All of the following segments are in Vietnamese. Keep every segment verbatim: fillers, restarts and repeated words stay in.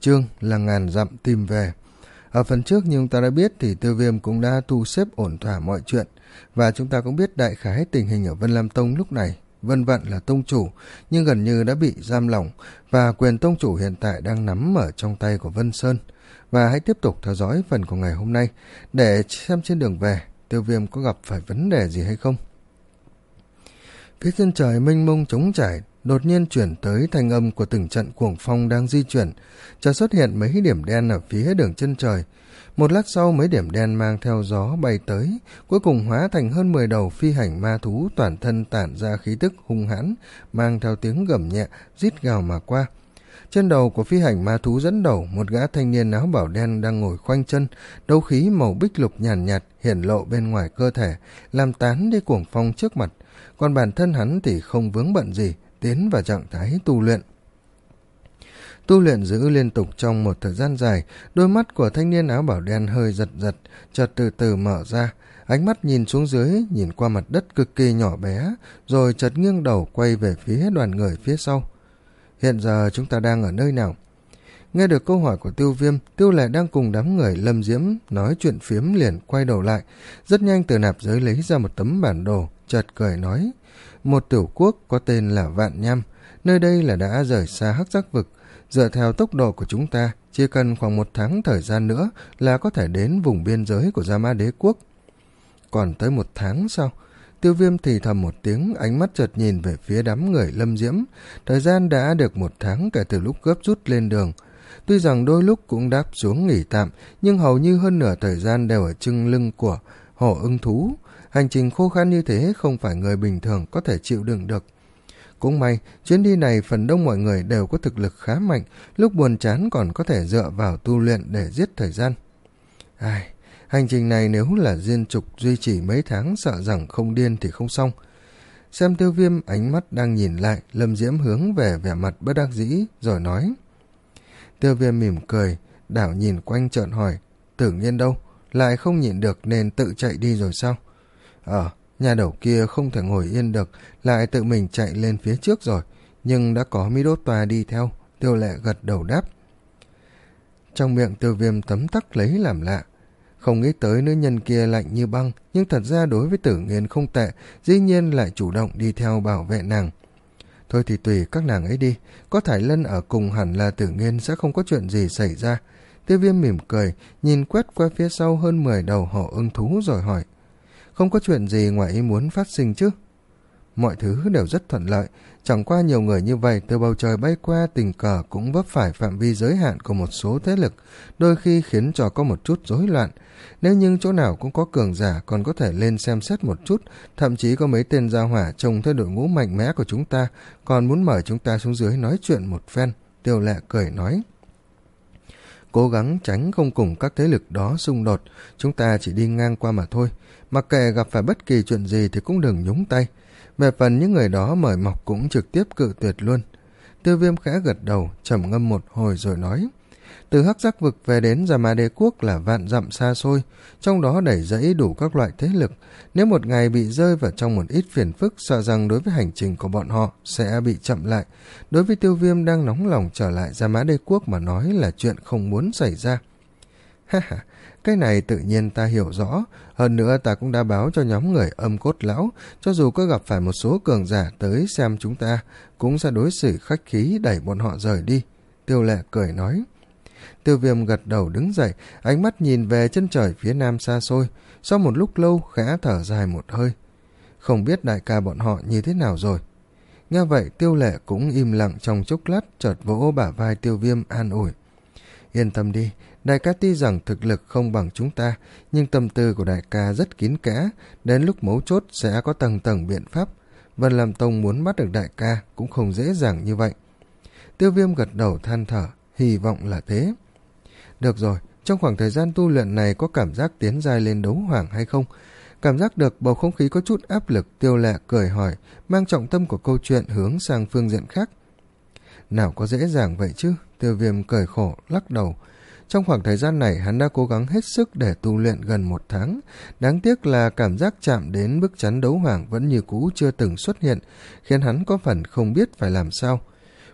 chương là ngàn dặm tìm về. Ở phần trước như chúng ta đã biết thì Tiêu Viêm cũng đã thu xếp ổn thỏa mọi chuyện, và chúng ta cũng biết đại khái tình hình ở Vân Lam Tông lúc này. Vân Vận là tông chủ nhưng gần như đã bị giam lỏng, và quyền tông chủ hiện tại đang nắm ở trong tay của Vân Sơn. Và hãy tiếp tục theo dõi phần của ngày hôm nay để xem trên đường về Tiêu Viêm có gặp phải vấn đề gì hay không. Phía chân trời mênh mông trống trải đột nhiên chuyển tới thanh âm của từng trận cuồng phong đang di chuyển, chợt xuất hiện mấy điểm đen ở phía đường chân trời. Một lát sau, mấy điểm đen mang theo gió bay tới, cuối cùng hóa thành hơn mười đầu phi hành ma thú, toàn thân tản ra khí tức hung hãn, mang theo tiếng gầm nhẹ rít gào mà qua. Trên đầu của phi hành ma thú dẫn đầu, một gã thanh niên áo bảo đen đang ngồi khoanh chân, đấu khí màu bích lục nhàn nhạt, nhạt hiển lộ bên ngoài cơ thể, làm tán đi cuồng phong trước mặt. Còn bản thân hắn thì không vướng bận gì, tiến vào trạng thái tu luyện. Tu luyện giữ liên tục trong một thời gian dài, đôi mắt của thanh niên áo bảo đen hơi giật giật, chợt từ từ mở ra, ánh mắt nhìn xuống dưới, nhìn qua mặt đất cực kỳ nhỏ bé, rồi chợt nghiêng đầu quay về phía đoàn người phía sau. Hiện giờ chúng ta đang ở nơi nào? Nghe được câu hỏi của Tiêu Viêm, Tiêu Lệ đang cùng đám người Lâm Diễm nói chuyện phiếm liền quay đầu lại, rất nhanh từ nạp giới lấy ra một tấm bản đồ, chợt cười nói: một tiểu quốc có tên là Vạn Nham, nơi đây là đã rời xa Hắc Giác Vực. Dựa theo tốc độ của chúng ta, chỉ cần khoảng một tháng thời gian nữa là có thể đến vùng biên giới của Gia Ma Đế Quốc. Còn tới một tháng sau? Tiêu Viêm thì thầm một tiếng, ánh mắt chợt nhìn về phía đám người Lâm Diễm. Thời gian đã được một tháng kể từ lúc gấp rút lên đường. Tuy rằng đôi lúc cũng đáp xuống nghỉ tạm, nhưng hầu như hơn nửa thời gian đều ở chưng lưng của hổ ưng thú. Hành trình khô khan như thế không phải người bình thường có thể chịu đựng được. Cũng may, chuyến đi này phần đông mọi người đều có thực lực khá mạnh, lúc buồn chán còn có thể dựa vào tu luyện để giết thời gian. Ai, hành trình này nếu là diên trục duy trì mấy tháng sợ rằng không điên thì không xong. Xem Tiêu Viêm ánh mắt đang nhìn lại, Lâm Diễm hướng về vẻ mặt bất đắc dĩ, rồi nói. Tiêu Viêm mỉm cười, đảo nhìn quanh trợn hỏi, Tử Nghiên đâu? Lại không nhịn được nên tự chạy đi rồi sao? Ờ, nhà đầu kia không thể ngồi yên được, lại tự mình chạy lên phía trước rồi, nhưng đã có Mi Đốt Tòa đi theo. Tiêu Lệ gật đầu đáp. Trong miệng Tiêu Viêm tấm tắc lấy làm lạ, không nghĩ tới nữ nhân kia lạnh như băng, nhưng thật ra đối với Tử Nghiên không tệ, dĩ nhiên lại chủ động đi theo bảo vệ nàng. Thôi thì tùy các nàng ấy đi, có Thải Lân ở cùng hẳn là Tử Nghiên sẽ không có chuyện gì xảy ra. Tiêu Viêm mỉm cười, nhìn quét qua phía sau hơn mười đầu hổ ưng thú rồi hỏi, không có chuyện gì ngoài ý muốn phát sinh chứ? Mọi thứ đều rất thuận lợi, chẳng qua nhiều người như vậy từ bầu trời bay qua tình cờ cũng vấp phải phạm vi giới hạn của một số thế lực, đôi khi khiến cho có một chút rối loạn. Nếu như chỗ nào cũng có cường giả còn có thể lên xem xét một chút, thậm chí có mấy tên gia hỏa trông thấy đội ngũ mạnh mẽ của chúng ta, còn muốn mời chúng ta xuống dưới nói chuyện một phen. Tiêu Lệ cười nói, cố gắng tránh không cùng các thế lực đó xung đột, chúng ta chỉ đi ngang qua mà thôi, mặc kệ gặp phải bất kỳ chuyện gì thì cũng đừng nhúng tay. Về phần những người đó mời mọc cũng trực tiếp cự tuyệt luôn. Tiêu Viêm khẽ gật đầu, trầm ngâm một hồi rồi nói, từ Hắc Giác Vực về đến Gia Ma Đế Quốc là vạn dặm xa xôi, trong đó đẩy dẫy đủ các loại thế lực. Nếu một ngày bị rơi vào trong một ít phiền phức, sợ rằng đối với hành trình của bọn họ sẽ bị chậm lại. Đối với Tiêu Viêm đang nóng lòng trở lại Gia Ma Đế Quốc mà nói là chuyện không muốn xảy ra. Ha ha, cái này tự nhiên ta hiểu rõ, hơn nữa ta cũng đã báo cho nhóm người Âm Cốt Lão, cho dù có gặp phải một số cường giả tới xem chúng ta, cũng sẽ đối xử khách khí đẩy bọn họ rời đi. Tiêu Lệ cười nói. Tiêu Viêm gật đầu đứng dậy, ánh mắt nhìn về chân trời phía nam xa xôi, sau một lúc lâu khẽ thở dài một hơi. Không biết đại ca bọn họ như thế nào rồi? Nghe vậy Tiêu Lệ cũng im lặng trong chốc lát, chợt vỗ bả vai Tiêu Viêm an ủi. Yên tâm đi, đại ca tuy rằng thực lực không bằng chúng ta, nhưng tâm tư của đại ca rất kín kẽ, đến lúc mấu chốt sẽ có tầng tầng biện pháp. Vân Lam Tông muốn bắt được đại ca cũng không dễ dàng như vậy. Tiêu Viêm gật đầu than thở, hy vọng là thế. Được rồi, trong khoảng thời gian tu luyện này có cảm giác tiến giai lên đấu hoàng hay không? Cảm giác được bầu không khí có chút áp lực, Tiêu Lệ cười hỏi, mang trọng tâm của câu chuyện hướng sang phương diện khác. Nào có dễ dàng vậy chứ? Tiêu Viêm cười khổ, lắc đầu. Trong khoảng thời gian này hắn đã cố gắng hết sức để tu luyện gần một tháng. Đáng tiếc là cảm giác chạm đến bức chắn đấu hoàng vẫn như cũ chưa từng xuất hiện, khiến hắn có phần không biết phải làm sao.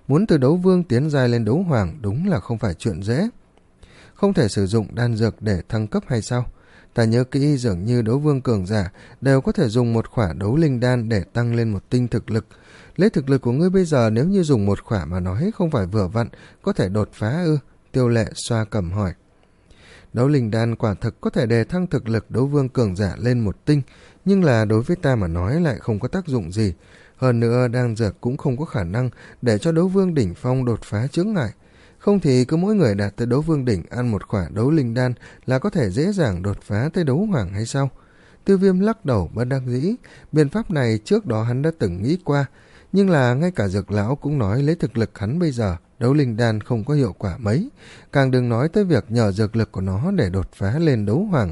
muốn từ đấu vương tiến giai lên đấu hoàng đúng là không phải chuyện dễ. Không thể sử dụng đan dược để thăng cấp hay sao? Ta nhớ kỹ dường như đấu vương cường giả đều có thể dùng một khỏa đấu linh đan để tăng lên một tinh thực lực. Lấy thực lực của ngươi bây giờ, nếu như dùng một khỏa mà nói không phải vừa vặn có thể đột phá ư? Tiêu Lệ xoa cằm hỏi. Đấu linh đan quả thực có thể đề thăng thực lực đấu vương cường giả lên một tinh, nhưng là đối với ta mà nói lại không có tác dụng gì. Hơn nữa đan dược cũng không có khả năng để cho đấu vương đỉnh phong đột phá chướng ngại. Không thì cứ mỗi người đạt tới đấu vương đỉnh ăn một khỏa đấu linh đan là có thể dễ dàng đột phá tới đấu hoàng hay sao? Tiêu Viêm lắc đầu bất đắc dĩ. Biện pháp này trước đó hắn đã từng nghĩ qua, nhưng là ngay cả Dược lão cũng nói lấy thực lực hắn bây giờ, đấu linh đan không có hiệu quả mấy, càng đừng nói tới việc nhờ dược lực của nó để đột phá lên đấu hoàng.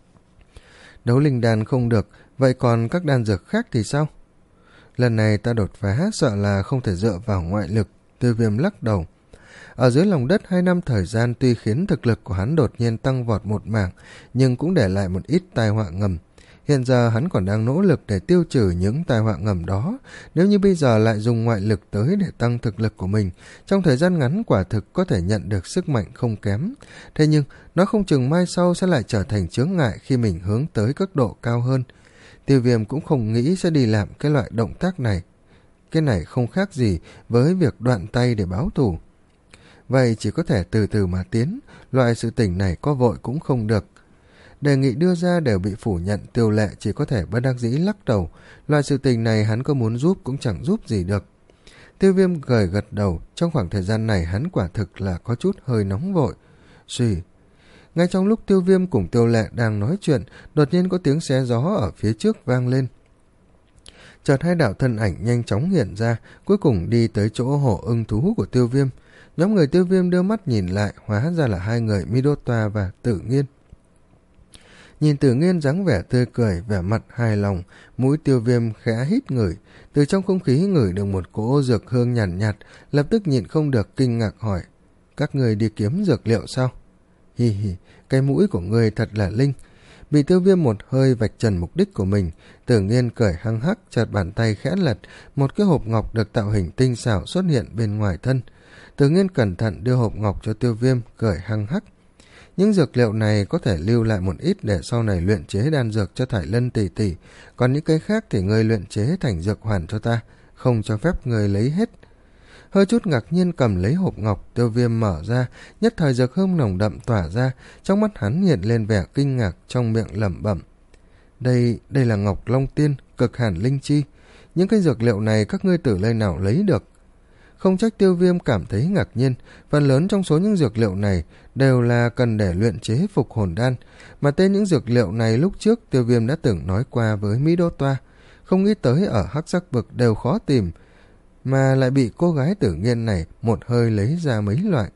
Đấu linh đan không được, vậy còn các đan dược khác thì sao? Lần này ta đột phá sợ là không thể dựa vào ngoại lực. Tiêu Viêm lắc đầu. Ở dưới lòng đất hai năm thời gian tuy khiến thực lực của hắn đột nhiên tăng vọt một mảng, nhưng cũng để lại một ít tai họa ngầm. Hiện giờ hắn còn đang nỗ lực để tiêu trừ những tai họa ngầm đó. Nếu như bây giờ lại dùng ngoại lực tới để tăng thực lực của mình, trong thời gian ngắn quả thực có thể nhận được sức mạnh không kém. Thế nhưng, nó không chừng mai sau sẽ lại trở thành chướng ngại khi mình hướng tới cấp độ cao hơn. Tiêu Viêm cũng không nghĩ sẽ đi làm cái loại động tác này. Cái này không khác gì với việc đoạn tay để báo thù. Vậy chỉ có thể từ từ mà tiến, loại sự tình này có vội cũng không được. Đề nghị đưa ra đều bị phủ nhận, Tiêu Lệ chỉ có thể bất đắc dĩ lắc đầu. Loại sự tình này hắn có muốn giúp cũng chẳng giúp gì được. Tiêu Viêm gật gật đầu, trong khoảng thời gian này hắn quả thực là có chút hơi nóng vội. Suy. Ngay trong lúc Tiêu Viêm cùng Tiêu Lệ đang nói chuyện, đột nhiên có tiếng xé gió ở phía trước vang lên. Chợt hai đạo thân ảnh nhanh chóng hiện ra, cuối cùng đi tới chỗ hổ ưng thú của Tiêu Viêm. Nhóm người Tiêu Viêm đưa mắt nhìn lại, hóa ra là hai người Midota và Tử Nghiên. Nhìn Tử Nghiên dáng vẻ tươi cười, vẻ mặt hài lòng, mũi Tiêu Viêm khẽ hít ngửi, từ trong không khí ngửi được một cỗ dược hương nhàn nhạt, nhạt, lập tức nhịn không được kinh ngạc hỏi: các người đi kiếm dược liệu sao? Hi hi, cái mũi của người thật là linh. Bị Tiêu Viêm một hơi vạch trần mục đích của mình, Tử Nghiên cười hăng hắc, chợt bàn tay khẽ lật, một cái hộp ngọc được tạo hình tinh xảo xuất hiện bên ngoài thân. Tử Nghiên cẩn thận đưa hộp ngọc cho Tiêu Viêm, cười hăng hắc. Những dược liệu này có thể lưu lại một ít để sau này luyện chế đan dược cho Thải Lân tỷ tỷ, còn những cái khác thì ngươi luyện chế thành dược hoàn cho ta, không cho phép ngươi lấy hết. Hơi chút ngạc nhiên cầm lấy hộp ngọc, Tiêu Viêm mở ra, nhất thời dược hương nồng đậm tỏa ra, trong mắt hắn hiện lên vẻ kinh ngạc, trong miệng lẩm bẩm: Đây, đây là Ngọc Long Tiên, cực hàn linh chi, những cái dược liệu này các ngươi từ nơi nào lấy được? Không trách Tiêu Viêm cảm thấy ngạc nhiên, phần lớn trong số những dược liệu này đều là cần để luyện chế phục hồn đan, mà tên những dược liệu này lúc trước Tiêu Viêm đã từng nói qua với Mỹ Đô Toa, không nghĩ tới ở Hắc Sắc Vực đều khó tìm, mà lại bị cô gái Tử Nghiên này một hơi lấy ra mấy loại.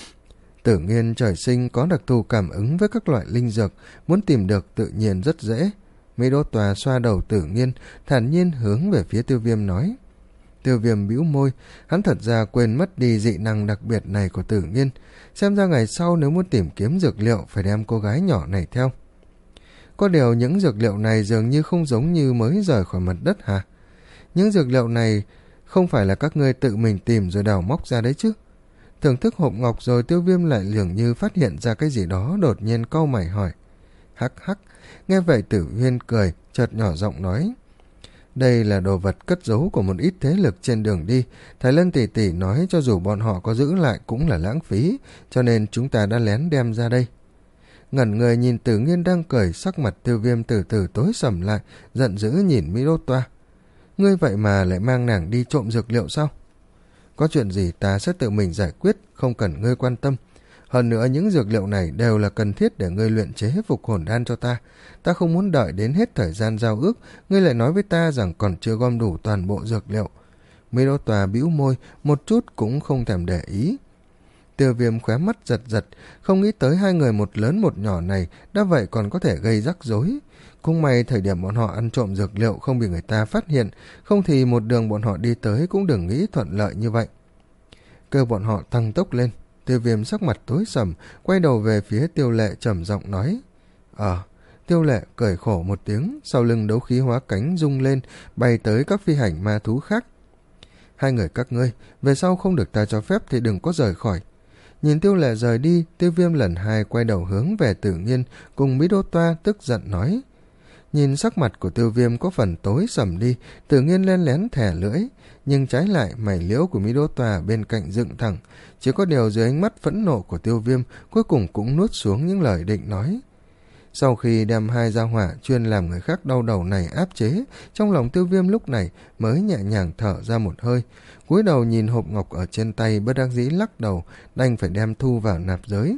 Tử Nghiên trời sinh có đặc thù cảm ứng với các loại linh dược, muốn tìm được tự nhiên rất dễ. Mỹ Đô Toa xoa đầu Tử Nghiên, thản nhiên hướng về phía Tiêu Viêm nói. Tiêu Viêm bĩu môi, hắn thật ra quên mất đi dị năng đặc biệt này của Tử Nghiên, xem ra ngày sau nếu muốn tìm kiếm dược liệu phải đem cô gái nhỏ này theo. Có điều những dược liệu này dường như không giống như mới rời khỏi mặt đất hả? Những dược liệu này không phải là các ngươi tự mình tìm rồi đào móc ra đấy chứ? Thưởng thức hộp ngọc rồi, Tiêu Viêm lại dường như phát hiện ra cái gì đó, đột nhiên cau mày hỏi. Hắc hắc, nghe vậy Tử Huyên cười, chợt nhỏ giọng nói. Đây là đồ vật cất giấu của một ít thế lực trên đường đi. Thái Lân tỷ tỷ nói cho dù bọn họ có giữ lại cũng là lãng phí, cho nên chúng ta đã lén đem ra đây. Ngẩn người nhìn Tử Nghiên đang cười, sắc mặt Tiêu Viêm từ từ tối sầm lại, giận dữ nhìn Mỹ Đô Toa. Ngươi vậy mà lại mang nàng đi trộm dược liệu sao? Có chuyện gì ta sẽ tự mình giải quyết, không cần ngươi quan tâm. Hơn nữa những dược liệu này đều là cần thiết để ngươi luyện chế phục hồn đan cho ta. Ta không muốn đợi đến hết thời gian giao ước, ngươi lại nói với ta rằng còn chưa gom đủ toàn bộ dược liệu. Mỹ Đô Tòa bĩu môi, một chút cũng không thèm để ý. Tiêu Viêm khóe mắt giật giật, không nghĩ tới hai người một lớn một nhỏ này đã vậy còn có thể gây rắc rối. Cũng may thời điểm bọn họ ăn trộm dược liệu không bị người ta phát hiện, không thì một đường bọn họ đi tới cũng đừng nghĩ thuận lợi như vậy. Cơ bọn họ tăng tốc lên. Tiêu Viêm sắc mặt tối sầm, quay đầu về phía Tiêu Lệ trầm giọng nói. Ờ, Tiêu Lệ cười khổ một tiếng, sau lưng đấu khí hóa cánh rung lên, bay tới các phi hành ma thú khác. hai người các ngươi, về sau không được ta cho phép thì đừng có rời khỏi. Nhìn Tiêu Lệ rời đi, Tiêu Viêm lần hai quay đầu hướng về Tử Nghiên cùng Mỹ Đô Toa tức giận nói. Nhìn sắc mặt của Tiêu Viêm có phần tối sầm đi, Tử Nghiên len lén thẻ lưỡi, nhưng trái lại mày liễu của Mỹ Đô Toa bên cạnh dựng thẳng, chỉ có điều dưới ánh mắt phẫn nộ của Tiêu Viêm cuối cùng cũng nuốt xuống những lời định nói. Sau khi đem hai gia hỏa chuyên làm người khác đau đầu này áp chế, trong lòng Tiêu Viêm lúc này mới nhẹ nhàng thở ra một hơi, cúi đầu nhìn hộp ngọc ở trên tay bất đắc dĩ lắc đầu, đành phải đem thu vào nạp giới.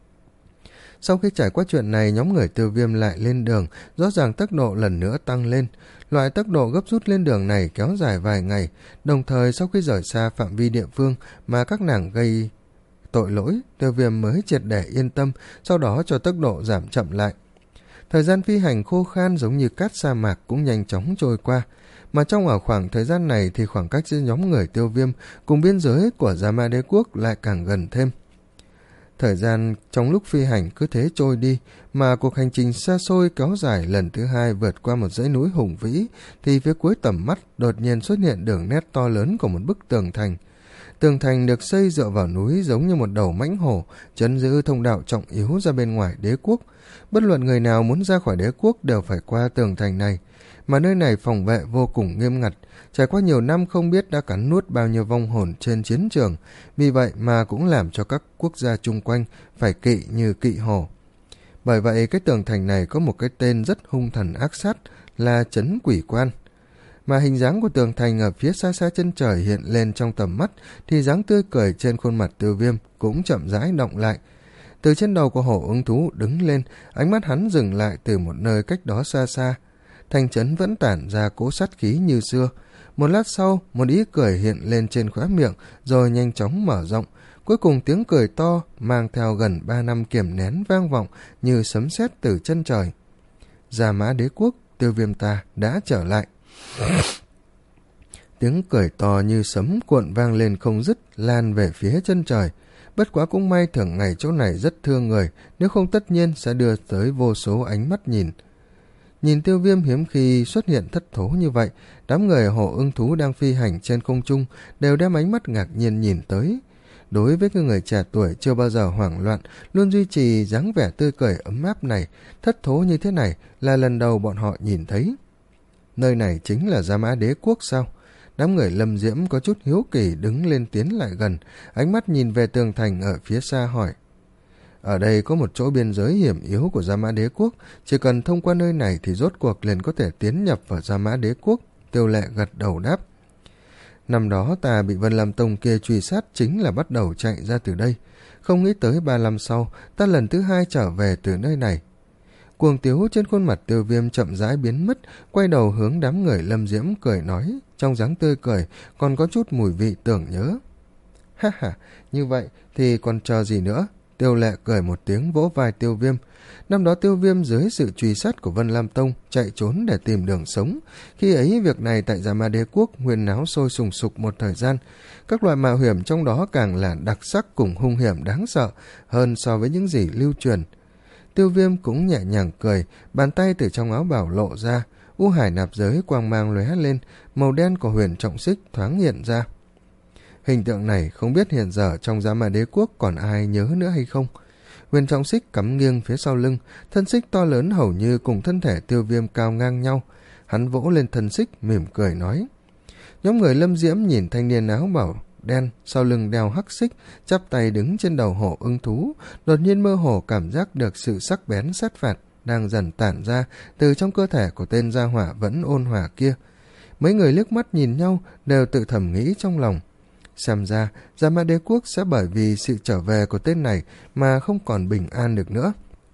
Sau khi trải qua chuyện này, nhóm người Tiêu Viêm lại lên đường, rõ ràng tốc độ lần nữa tăng lên. Loại tốc độ gấp rút lên đường này kéo dài vài ngày, đồng thời sau khi rời xa phạm vi địa phương mà các nàng gây tội lỗi, Tiêu Viêm mới triệt để yên tâm, sau đó cho tốc độ giảm chậm lại. Thời gian phi hành khô khan giống như cát sa mạc cũng nhanh chóng trôi qua, mà trong ở khoảng thời gian này thì khoảng cách giữa nhóm người Tiêu Viêm cùng biên giới của Gia Ma Đế Quốc lại càng gần thêm. Thời gian trong lúc phi hành cứ thế trôi đi, mà cuộc hành trình xa xôi kéo dài lần thứ hai vượt qua một dãy núi hùng vĩ, thì phía cuối tầm mắt đột nhiên xuất hiện đường nét to lớn của một bức tường thành. Tường thành được xây dựa vào núi giống như một đầu mãnh hổ, trấn giữ thông đạo trọng yếu ra bên ngoài đế quốc. Bất luận người nào muốn ra khỏi đế quốc đều phải qua tường thành này, mà nơi này phòng vệ vô cùng nghiêm ngặt, trải qua nhiều năm không biết đã cắn nuốt bao nhiêu vong hồn trên chiến trường, vì vậy mà cũng làm cho các quốc gia chung quanh phải kỵ như kỵ hổ. Bởi vậy cái tường thành này có một cái tên rất hung thần ác sát là Trấn Quỷ Quan. Mà hình dáng của tường thành ở phía xa xa chân trời hiện lên trong tầm mắt, thì dáng tươi cười trên khuôn mặt Tiêu Viêm cũng chậm rãi động lại. Từ trên đầu của hổ ưng thú đứng lên, ánh mắt hắn dừng lại từ một nơi cách đó xa xa. Thành trấn vẫn tản ra cỗ sát khí như xưa. Một lát sau, một ý cười hiện lên trên khóe miệng, rồi nhanh chóng mở rộng. Cuối cùng tiếng cười to, mang theo gần ba năm kiềm nén vang vọng như sấm sét từ chân trời. Gia Mã Đế Quốc, Tiêu Viêm ta đã trở lại. Tiếng cười to như sấm cuộn vang lên không dứt, lan về phía chân trời. Bất quá cũng may thường ngày chỗ này rất thương người, nếu không tất nhiên sẽ đưa tới vô số ánh mắt nhìn. Nhìn Tiêu Viêm hiếm khi xuất hiện thất thố như vậy, đám người hổ ưng thú đang phi hành trên không trung đều đem ánh mắt ngạc nhiên nhìn tới. Đối với những người trẻ tuổi chưa bao giờ hoảng loạn, luôn duy trì dáng vẻ tươi cười ấm áp này, thất thố như thế này là lần đầu bọn họ nhìn thấy. Nơi này chính là Gia Mã Đế Quốc sao? Đám người Lâm Diễm có chút hiếu kỳ đứng lên tiến lại gần, ánh mắt nhìn về tường thành ở phía xa hỏi. Ở đây có một chỗ biên giới hiểm yếu của Gia Mã Đế Quốc, chỉ cần thông qua nơi này thì rốt cuộc liền có thể tiến nhập vào Gia Mã Đế Quốc. Tiêu Lệ gật đầu đáp. Năm đó ta bị Vân Lam Tông kia truy sát chính là bắt đầu chạy ra từ đây. Không nghĩ tới ba năm sau, ta lần thứ hai trở về từ nơi này. Cuồng tiếu trên khuôn mặt Tiêu Viêm chậm rãi biến mất, quay đầu hướng đám người Lâm Diễm cười nói, trong dáng tươi cười còn có chút mùi vị tưởng nhớ. Ha ha, như vậy thì còn chờ gì nữa? Tiêu Lệ cười một tiếng vỗ vai Tiêu Viêm. Năm đó Tiêu Viêm dưới sự truy sát của Vân Lam Tông chạy trốn để tìm đường sống. Khi ấy việc này tại Gia Ma Đế Quốc huyên náo sôi sùng sục một thời gian. Các loại mạo hiểm trong đó càng là đặc sắc cùng hung hiểm đáng sợ hơn so với những gì lưu truyền. Tiêu Viêm cũng nhẹ nhàng cười, bàn tay từ trong áo bào lộ ra, u hải nạp giới quang mang lóe lên, màu đen của huyền trọng xích thoáng hiện ra. Hình tượng này không biết hiện giờ trong Gia Ma Đế Quốc còn ai nhớ nữa hay không. Huyền trọng xích cắm nghiêng phía sau lưng, thân xích to lớn hầu như cùng thân thể Tiêu Viêm cao ngang nhau. Hắn vỗ lên thân xích, mỉm cười nói. Nhóm người Lâm Diễm nhìn thanh niên áo bảo đen, sau lưng đeo hắc xích, chắp tay đứng trên đầu hổ ưng thú, đột nhiên mơ hồ cảm giác được sự sắc bén sát phạt đang dần tản ra từ trong cơ thể của tên gia hỏa vẫn ôn hòa kia. Mấy người liếc mắt nhìn nhau đều tự thầm nghĩ trong lòng. Xem ra, Gia Ma Đế Quốc sẽ bởi vì sự trở về của tên này mà không còn bình an được nữa.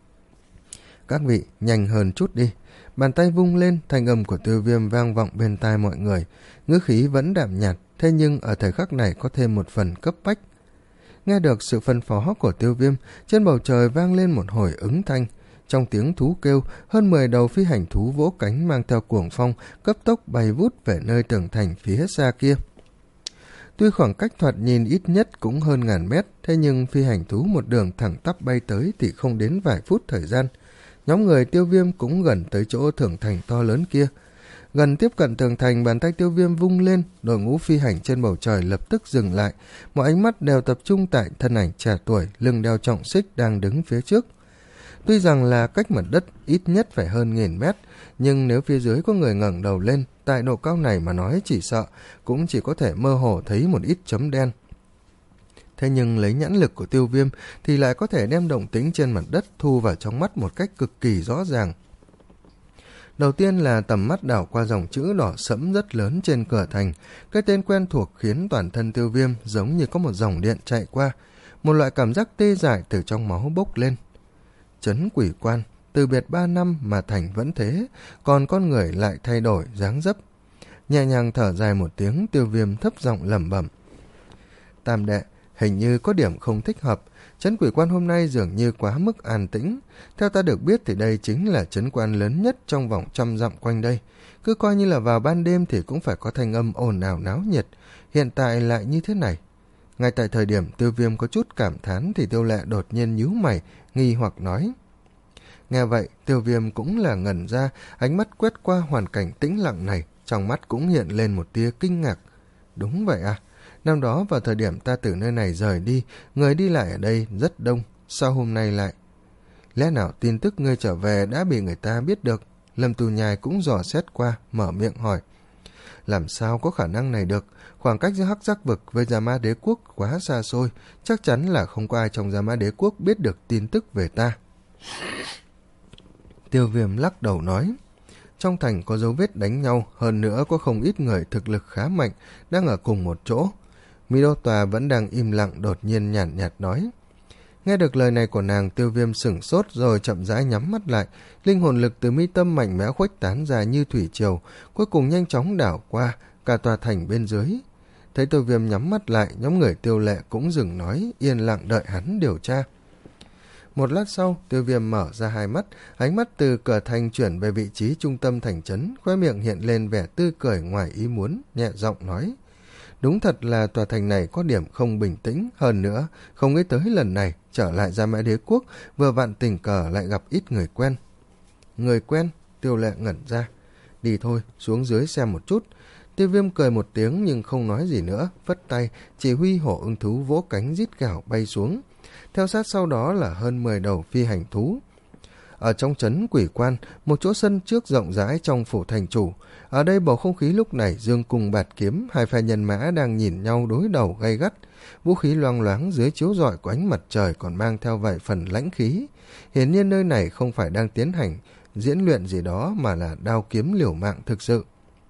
Các vị, nhanh hơn chút đi. Bàn tay vung lên, thanh âm của Tiêu Viêm vang vọng bên tai mọi người. Ngữ khí vẫn đạm nhạt, thế nhưng ở thời khắc này có thêm một phần cấp bách. Nghe được sự phân phó của Tiêu Viêm, trên bầu trời vang lên một hồi ứng thanh. Trong tiếng thú kêu, hơn mười đầu phi hành thú vỗ cánh mang theo cuồng phong, cấp tốc bay vút về nơi tường thành phía xa kia. Tuy khoảng cách thoạt nhìn ít nhất cũng hơn ngàn mét, thế nhưng phi hành thú một đường thẳng tắp bay tới thì không đến vài phút thời gian. Nhóm người Tiêu Viêm cũng gần tới chỗ tường thành to lớn kia. Gần tiếp cận tường thành, bàn tay Tiêu Viêm vung lên, đội ngũ phi hành trên bầu trời lập tức dừng lại, mọi ánh mắt đều tập trung tại thân ảnh trẻ tuổi lưng đeo trọng xích đang đứng phía trước. Tuy rằng là cách mặt đất ít nhất phải hơn nghìn mét, nhưng nếu phía dưới có người ngẩng đầu lên, tại độ cao này mà nói chỉ sợ cũng chỉ có thể mơ hồ thấy một ít chấm đen. Thế nhưng lấy nhãn lực của Tiêu Viêm thì lại có thể đem động tĩnh trên mặt đất thu vào trong mắt một cách cực kỳ rõ ràng. Đầu tiên là tầm mắt đảo qua dòng chữ đỏ sẫm rất lớn trên cửa thành, cái tên quen thuộc khiến toàn thân Tiêu Viêm giống như có một dòng điện chạy qua, một loại cảm giác tê dại từ trong máu bốc lên. Trấn Quỷ Quan, từ biệt ba năm mà thành vẫn thế, còn con người lại thay đổi dáng dấp. Nhẹ nhàng thở dài một tiếng, Tiêu Viêm thấp giọng lẩm bẩm: Tam đệ, hình như có điểm không thích hợp. Trấn Quỷ Quan hôm nay dường như quá mức an tĩnh. Theo ta được biết thì đây chính là trấn quan lớn nhất trong vòng trăm dặm quanh đây. Cứ coi như là vào ban đêm thì cũng phải có thanh âm ồn ào náo nhiệt. Hiện tại lại như thế này. Ngay tại thời điểm Tiêu Viêm có chút cảm thán thì Tiêu Lệ đột nhiên nhíu mày, nghi hoặc nói. Nghe vậy, Tiêu Viêm cũng là ngẩn ra, ánh mắt quét qua hoàn cảnh tĩnh lặng này, trong mắt cũng hiện lên một tia kinh ngạc. Đúng vậy à? Năm đó vào thời điểm ta từ nơi này rời đi, người đi lại ở đây rất đông, sao hôm nay lại? Lẽ nào tin tức ngươi trở về đã bị người ta biết được? Lâm Tù Nhai cũng dò xét qua, mở miệng hỏi. Làm sao có khả năng này được? Khoảng cách giữa Hắc Giác Vực với Gia Mã Đế Quốc quá xa xôi, chắc chắn là không có ai trong Gia Mã Đế Quốc biết được tin tức về ta. Tiêu Viêm lắc đầu nói. Trong thành có dấu vết đánh nhau, hơn nữa có không ít người thực lực khá mạnh, đang ở cùng một chỗ. Mi Đô Tòa vẫn đang im lặng, đột nhiên nhàn nhạt, nhạt nói. Nghe được lời này của nàng, Tiêu Viêm sửng sốt rồi chậm rãi nhắm mắt lại, linh hồn lực từ mi tâm mạnh mẽ khuếch tán ra như thủy triều, cuối cùng nhanh chóng đảo qua cả tòa thành bên dưới. Thấy Tiêu Viêm nhắm mắt lại, nhóm người Tiêu Lệ cũng dừng nói, yên lặng đợi hắn điều tra. Một lát sau, Tiêu Viêm mở ra hai mắt, ánh mắt từ cửa thành chuyển về vị trí trung tâm thành trấn, khóe miệng hiện lên vẻ tươi cười ngoài ý muốn, nhẹ giọng nói. Đúng thật là tòa thành này có điểm không bình tĩnh, hơn nữa, không nghĩ tới lần này trở lại Gia Mã Đế Quốc, vừa vặn tình cờ lại gặp ít người quen. Người quen? Tiêu Lệ ngẩn ra. Đi thôi, xuống dưới xem một chút. Tiêu Viêm cười một tiếng nhưng không nói gì nữa, vất tay, chỉ huy hổ ưng thú vỗ cánh rít gào bay xuống. Theo sát sau đó là hơn mười đầu phi hành thú. Ở trong trấn Quỷ Quan, một chỗ sân trước rộng rãi trong phủ thành chủ. Ở đây bầu không khí lúc này dương cung bạt kiếm, hai phe nhân mã đang nhìn nhau đối đầu gay gắt. Vũ khí loang loáng dưới chiếu rọi của ánh mặt trời còn mang theo vài phần lãnh khí. Hiển nhiên nơi này không phải đang tiến hành diễn luyện gì đó mà là đao kiếm liều mạng thực sự.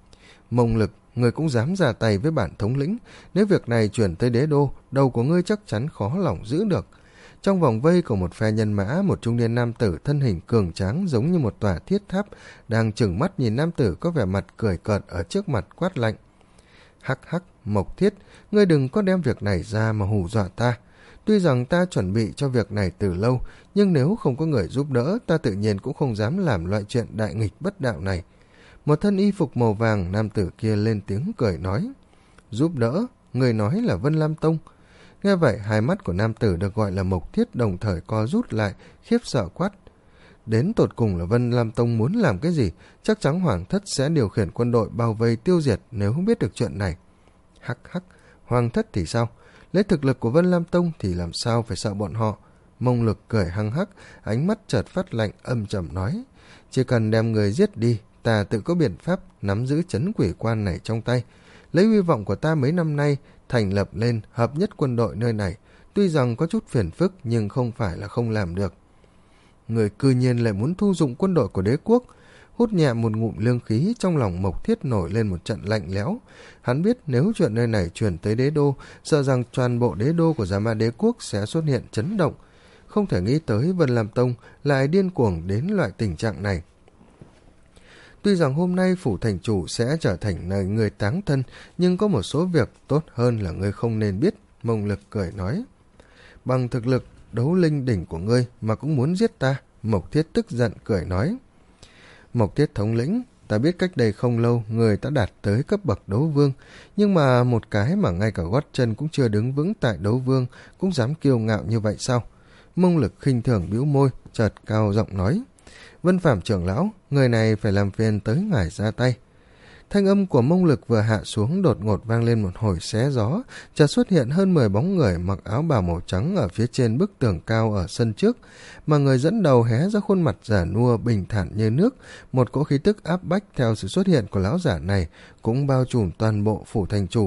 Mông Lực, người cũng dám ra tay với bản thống lĩnh. Nếu việc này chuyển tới đế đô, đầu của ngươi chắc chắn khó lòng giữ được. Trong vòng vây của một phe nhân mã, một trung niên nam tử thân hình cường tráng giống như một tòa thiết tháp, đang trừng mắt nhìn nam tử có vẻ mặt cười cợt ở trước mặt quát lạnh. Hắc hắc, Mộc Thiết, ngươi đừng có đem việc này ra mà hù dọa ta. Tuy rằng ta chuẩn bị cho việc này từ lâu, nhưng nếu không có người giúp đỡ, ta tự nhiên cũng không dám làm loại chuyện đại nghịch bất đạo này. Một thân y phục màu vàng, nam tử kia lên tiếng cười nói. Giúp đỡ? Người nói là Vân Lam Tông. Nghe vậy, hai mắt của nam tử được gọi là Mộc Thiết đồng thời co rút lại, khiếp sợ quát. Đến tột cùng là Vân Lam Tông muốn làm cái gì? Chắc chắn Hoàng Thất sẽ điều khiển quân đội bao vây tiêu diệt nếu không biết được chuyện này. Hắc hắc, Hoàng Thất thì sao? Lấy thực lực của Vân Lam Tông thì làm sao phải sợ bọn họ? Mông Lực cười hăng hắc, ánh mắt chợt phát lạnh âm trầm nói. Chỉ cần đem người giết đi, ta tự có biện pháp nắm giữ trấn Quỷ Quan này trong tay. Lấy hy vọng của ta mấy năm nay, thành lập lên hợp nhất quân đội nơi này, tuy rằng có chút phiền phức nhưng không phải là không làm được. Người cư nhiên lại muốn thu dụng quân đội của đế quốc. Hút nhẹ một ngụm lương khí, trong lòng Mộc Thiết nổi lên một trận lạnh lẽo. Hắn biết nếu chuyện nơi này truyền tới đế đô, sợ rằng toàn bộ đế đô của Gia Mã Đế Quốc sẽ xuất hiện chấn động. Không thể nghĩ tới Vân Lam Tông lại điên cuồng đến loại tình trạng này. Tuy rằng hôm nay phủ thành chủ sẽ trở thành nơi người táng thân, nhưng có một số việc tốt hơn là ngươi không nên biết, Mông Lực cười nói. Bằng thực lực đấu linh đỉnh của ngươi mà cũng muốn giết ta, Mộc Thiết tức giận cười nói. Mộc Thiết thống lĩnh, ta biết cách đây không lâu người đã đạt tới cấp bậc đấu vương, nhưng mà một cái mà ngay cả gót chân cũng chưa đứng vững tại đấu vương cũng dám kiêu ngạo như vậy sao? Mông Lực khinh thường bĩu môi, chợt cao giọng nói. Vân Phạm trưởng lão, người này phải làm phiền tới ngài ra tay. Thanh âm của Mông Lực vừa hạ xuống đột ngột vang lên một hồi xé gió, chợt xuất hiện hơn mười bóng người mặc áo bào màu trắng ở phía trên bức tường cao ở sân trước, mà người dẫn đầu hé ra khuôn mặt già nua bình thản như nước, một cỗ khí tức áp bách theo sự xuất hiện của lão giả này cũng bao trùm toàn bộ phủ thành chủ.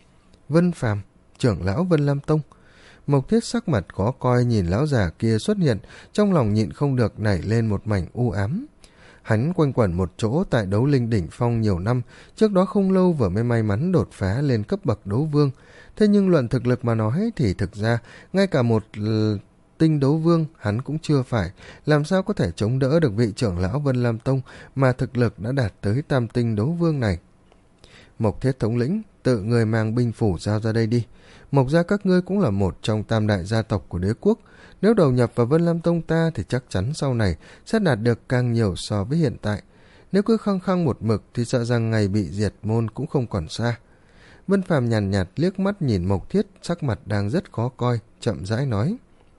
Vân Phàm, trưởng lão Vân Lam Tông. Mộc Thiết sắc mặt khó coi nhìn lão già kia xuất hiện, trong lòng nhịn không được nảy lên một mảnh u ám. Hắn quanh quẩn một chỗ tại đấu linh đỉnh phong nhiều năm, trước đó không lâu vừa mới may mắn đột phá lên cấp bậc đấu vương. Thế nhưng luận thực lực mà nói thì thực ra, ngay cả một tinh đấu vương hắn cũng chưa phải, làm sao có thể chống đỡ được vị trưởng lão Vân Lam Tông mà thực lực đã đạt tới tam tinh đấu vương này. Mộc Thiết thống lĩnh, tự người mang binh phủ giao ra đây đi. Mộc gia các ngươi cũng là một trong tam đại gia tộc của đế quốc. Nếu đầu nhập vào Vân Lam Tông ta thì chắc chắn sau này sẽ đạt được càng nhiều so với hiện tại. Nếu cứ khăng khăng một mực thì sợ rằng ngày bị diệt môn cũng không còn xa. Vân Phàm nhàn nhạt, nhạt liếc mắt nhìn Mộc Thiết, sắc mặt đang rất khó coi, chậm rãi nói.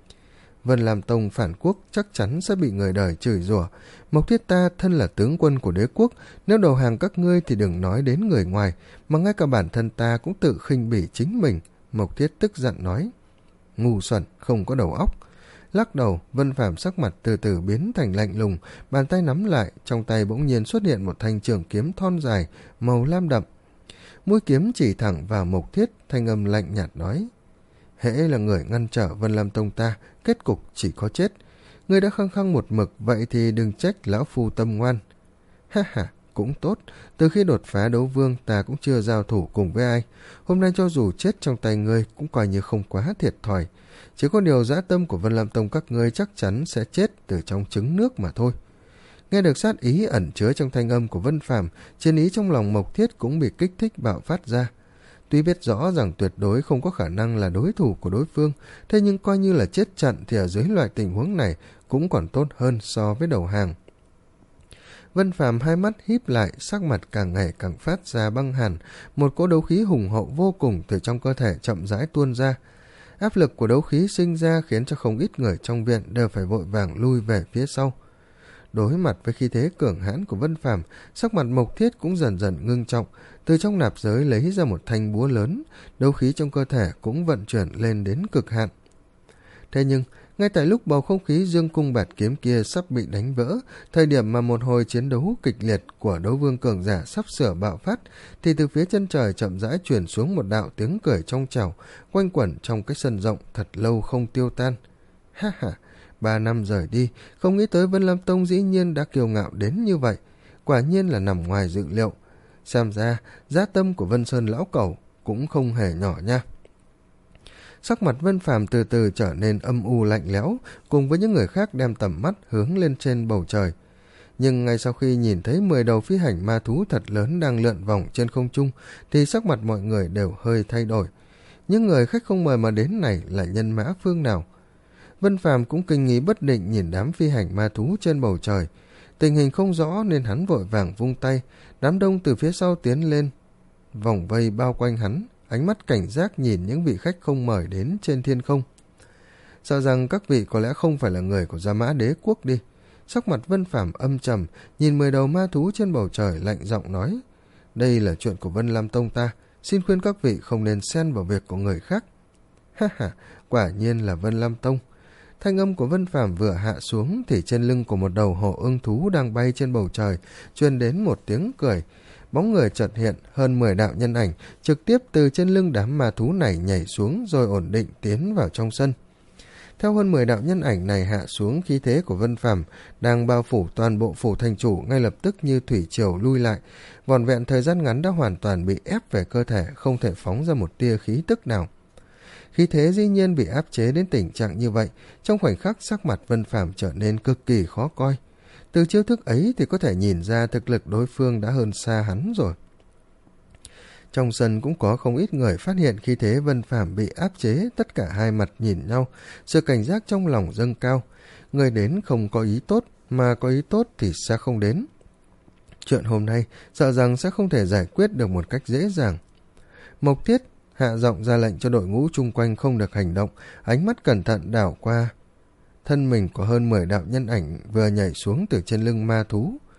Vân Lam Tông phản quốc chắc chắn sẽ bị người đời chửi rủa. Mộc Thiết ta thân là tướng quân của đế quốc, nếu đầu hàng các ngươi thì đừng nói đến người ngoài, mà ngay cả bản thân ta cũng tự khinh bỉ chính mình. Mộc Thiết tức giận nói. Ngu xuẩn, không có đầu óc. Lắc đầu, Vân Phàm sắc mặt từ từ biến thành lạnh lùng, bàn tay nắm lại, trong tay bỗng nhiên xuất hiện một thanh trường kiếm thon dài, màu lam đậm. Mũi kiếm chỉ thẳng vào Mộc Thiết, thanh âm lạnh nhạt nói. Hễ là người ngăn trở Vân Lam Tông ta, kết cục chỉ có chết. Ngươi đã khăng khăng một mực, vậy thì đừng trách lão phu tâm ngoan. Ha ha, cũng tốt, từ khi đột phá đấu vương ta cũng chưa giao thủ cùng với ai. Hôm nay cho dù chết trong tay ngươi cũng coi như không quá thiệt thòi. Chỉ có điều dã tâm của Vân Lam Tông các ngươi chắc chắn sẽ chết từ trong trứng nước mà thôi. Nghe được sát ý ẩn chứa trong thanh âm của Vân Phàm, chiến ý trong lòng Mộc Thiết cũng bị kích thích bạo phát ra. Tuy biết rõ rằng tuyệt đối không có khả năng là đối thủ của đối phương, thế nhưng coi như là chết trận thì ở dưới loại tình huống này cũng còn tốt hơn so với đầu hàng. Vân Phàm hai mắt híp lại, sắc mặt càng ngày càng phát ra băng hàn, một cỗ đấu khí hùng hậu vô cùng từ trong cơ thể chậm rãi tuôn ra. Áp lực của đấu khí sinh ra khiến cho không ít người trong viện đều phải vội vàng lui về phía sau. Đối mặt với khí thế cường hãn của Vân Phàm, sắc mặt Mộc Thiết cũng dần dần ngưng trọng, từ trong nạp giới lấy ra một thanh búa lớn, đấu khí trong cơ thể cũng vận chuyển lên đến cực hạn. Thế nhưng, ngay tại lúc bầu không khí dương cung bạt kiếm kia sắp bị đánh vỡ, thời điểm mà một hồi chiến đấu kịch liệt của đấu vương cường giả sắp sửa bạo phát, thì từ phía chân trời chậm rãi chuyển xuống một đạo tiếng cười trong trẻo, quanh quẩn trong cái sân rộng thật lâu không tiêu tan. Ha ha! Ba năm rời đi, không nghĩ tới Vân Lam Tông dĩ nhiên đã kiêu ngạo đến như vậy, quả nhiên là nằm ngoài dự liệu. Xem ra, dã tâm của Vân Sơn lão cẩu cũng không hề nhỏ nha. Sắc mặt Vân Phàm từ từ trở nên âm u lạnh lẽo, cùng với những người khác đem tầm mắt hướng lên trên bầu trời. Nhưng ngay sau khi nhìn thấy mười đầu phi hành ma thú thật lớn đang lượn vòng trên không trung, thì sắc mặt mọi người đều hơi thay đổi. Những người khách không mời mà đến này là nhân mã phương nào? Vân Phàm cũng kinh nghi bất định nhìn đám phi hành ma thú trên bầu trời. Tình hình không rõ nên hắn vội vàng vung tay, đám đông từ phía sau tiến lên, vòng vây bao quanh hắn, ánh mắt cảnh giác nhìn những vị khách không mời đến trên thiên không. Sợ rằng các vị có lẽ không phải là người của Gia Mã Đế Quốc đi. Sắc mặt Vân Phàm âm trầm, nhìn mười đầu ma thú trên bầu trời lạnh giọng nói. Đây là chuyện của Vân Lam Tông ta, xin khuyên các vị không nên xen vào việc của người khác. Ha ha, quả nhiên là Vân Lam Tông. Thanh âm của Vân Phàm vừa hạ xuống thì trên lưng của một đầu hổ ưng thú đang bay trên bầu trời truyền đến một tiếng cười. Bóng người chợt hiện, hơn mười đạo nhân ảnh trực tiếp từ trên lưng đám ma thú này nhảy xuống rồi ổn định tiến vào trong sân. Theo hơn mười đạo nhân ảnh này hạ xuống, khí thế của Vân Phàm đang bao phủ toàn bộ phủ thành chủ ngay lập tức như thủy triều lui lại, vỏn vẹn thời gian ngắn đã hoàn toàn bị ép về cơ thể, không thể phóng ra một tia khí tức nào. Khí thế dĩ nhiên bị áp chế đến tình trạng như vậy, trong khoảnh khắc sắc mặt Vân Phàm trở nên cực kỳ khó coi. Từ chiêu thức ấy thì có thể nhìn ra thực lực đối phương đã hơn xa hắn rồi. Trong sân cũng có không ít người phát hiện khí thế Vân Phàm bị áp chế, tất cả hai mặt nhìn nhau, sự cảnh giác trong lòng dâng cao. Người đến không có ý tốt, mà có ý tốt thì sẽ không đến. Chuyện hôm nay sợ rằng sẽ không thể giải quyết được một cách dễ dàng. Mộc Thiết hạ giọng ra lệnh cho đội ngũ chung quanh không được hành động, ánh mắt cẩn thận đảo qua thân mình của hơn mười đạo nhân ảnh vừa nhảy xuống từ trên lưng ma thú.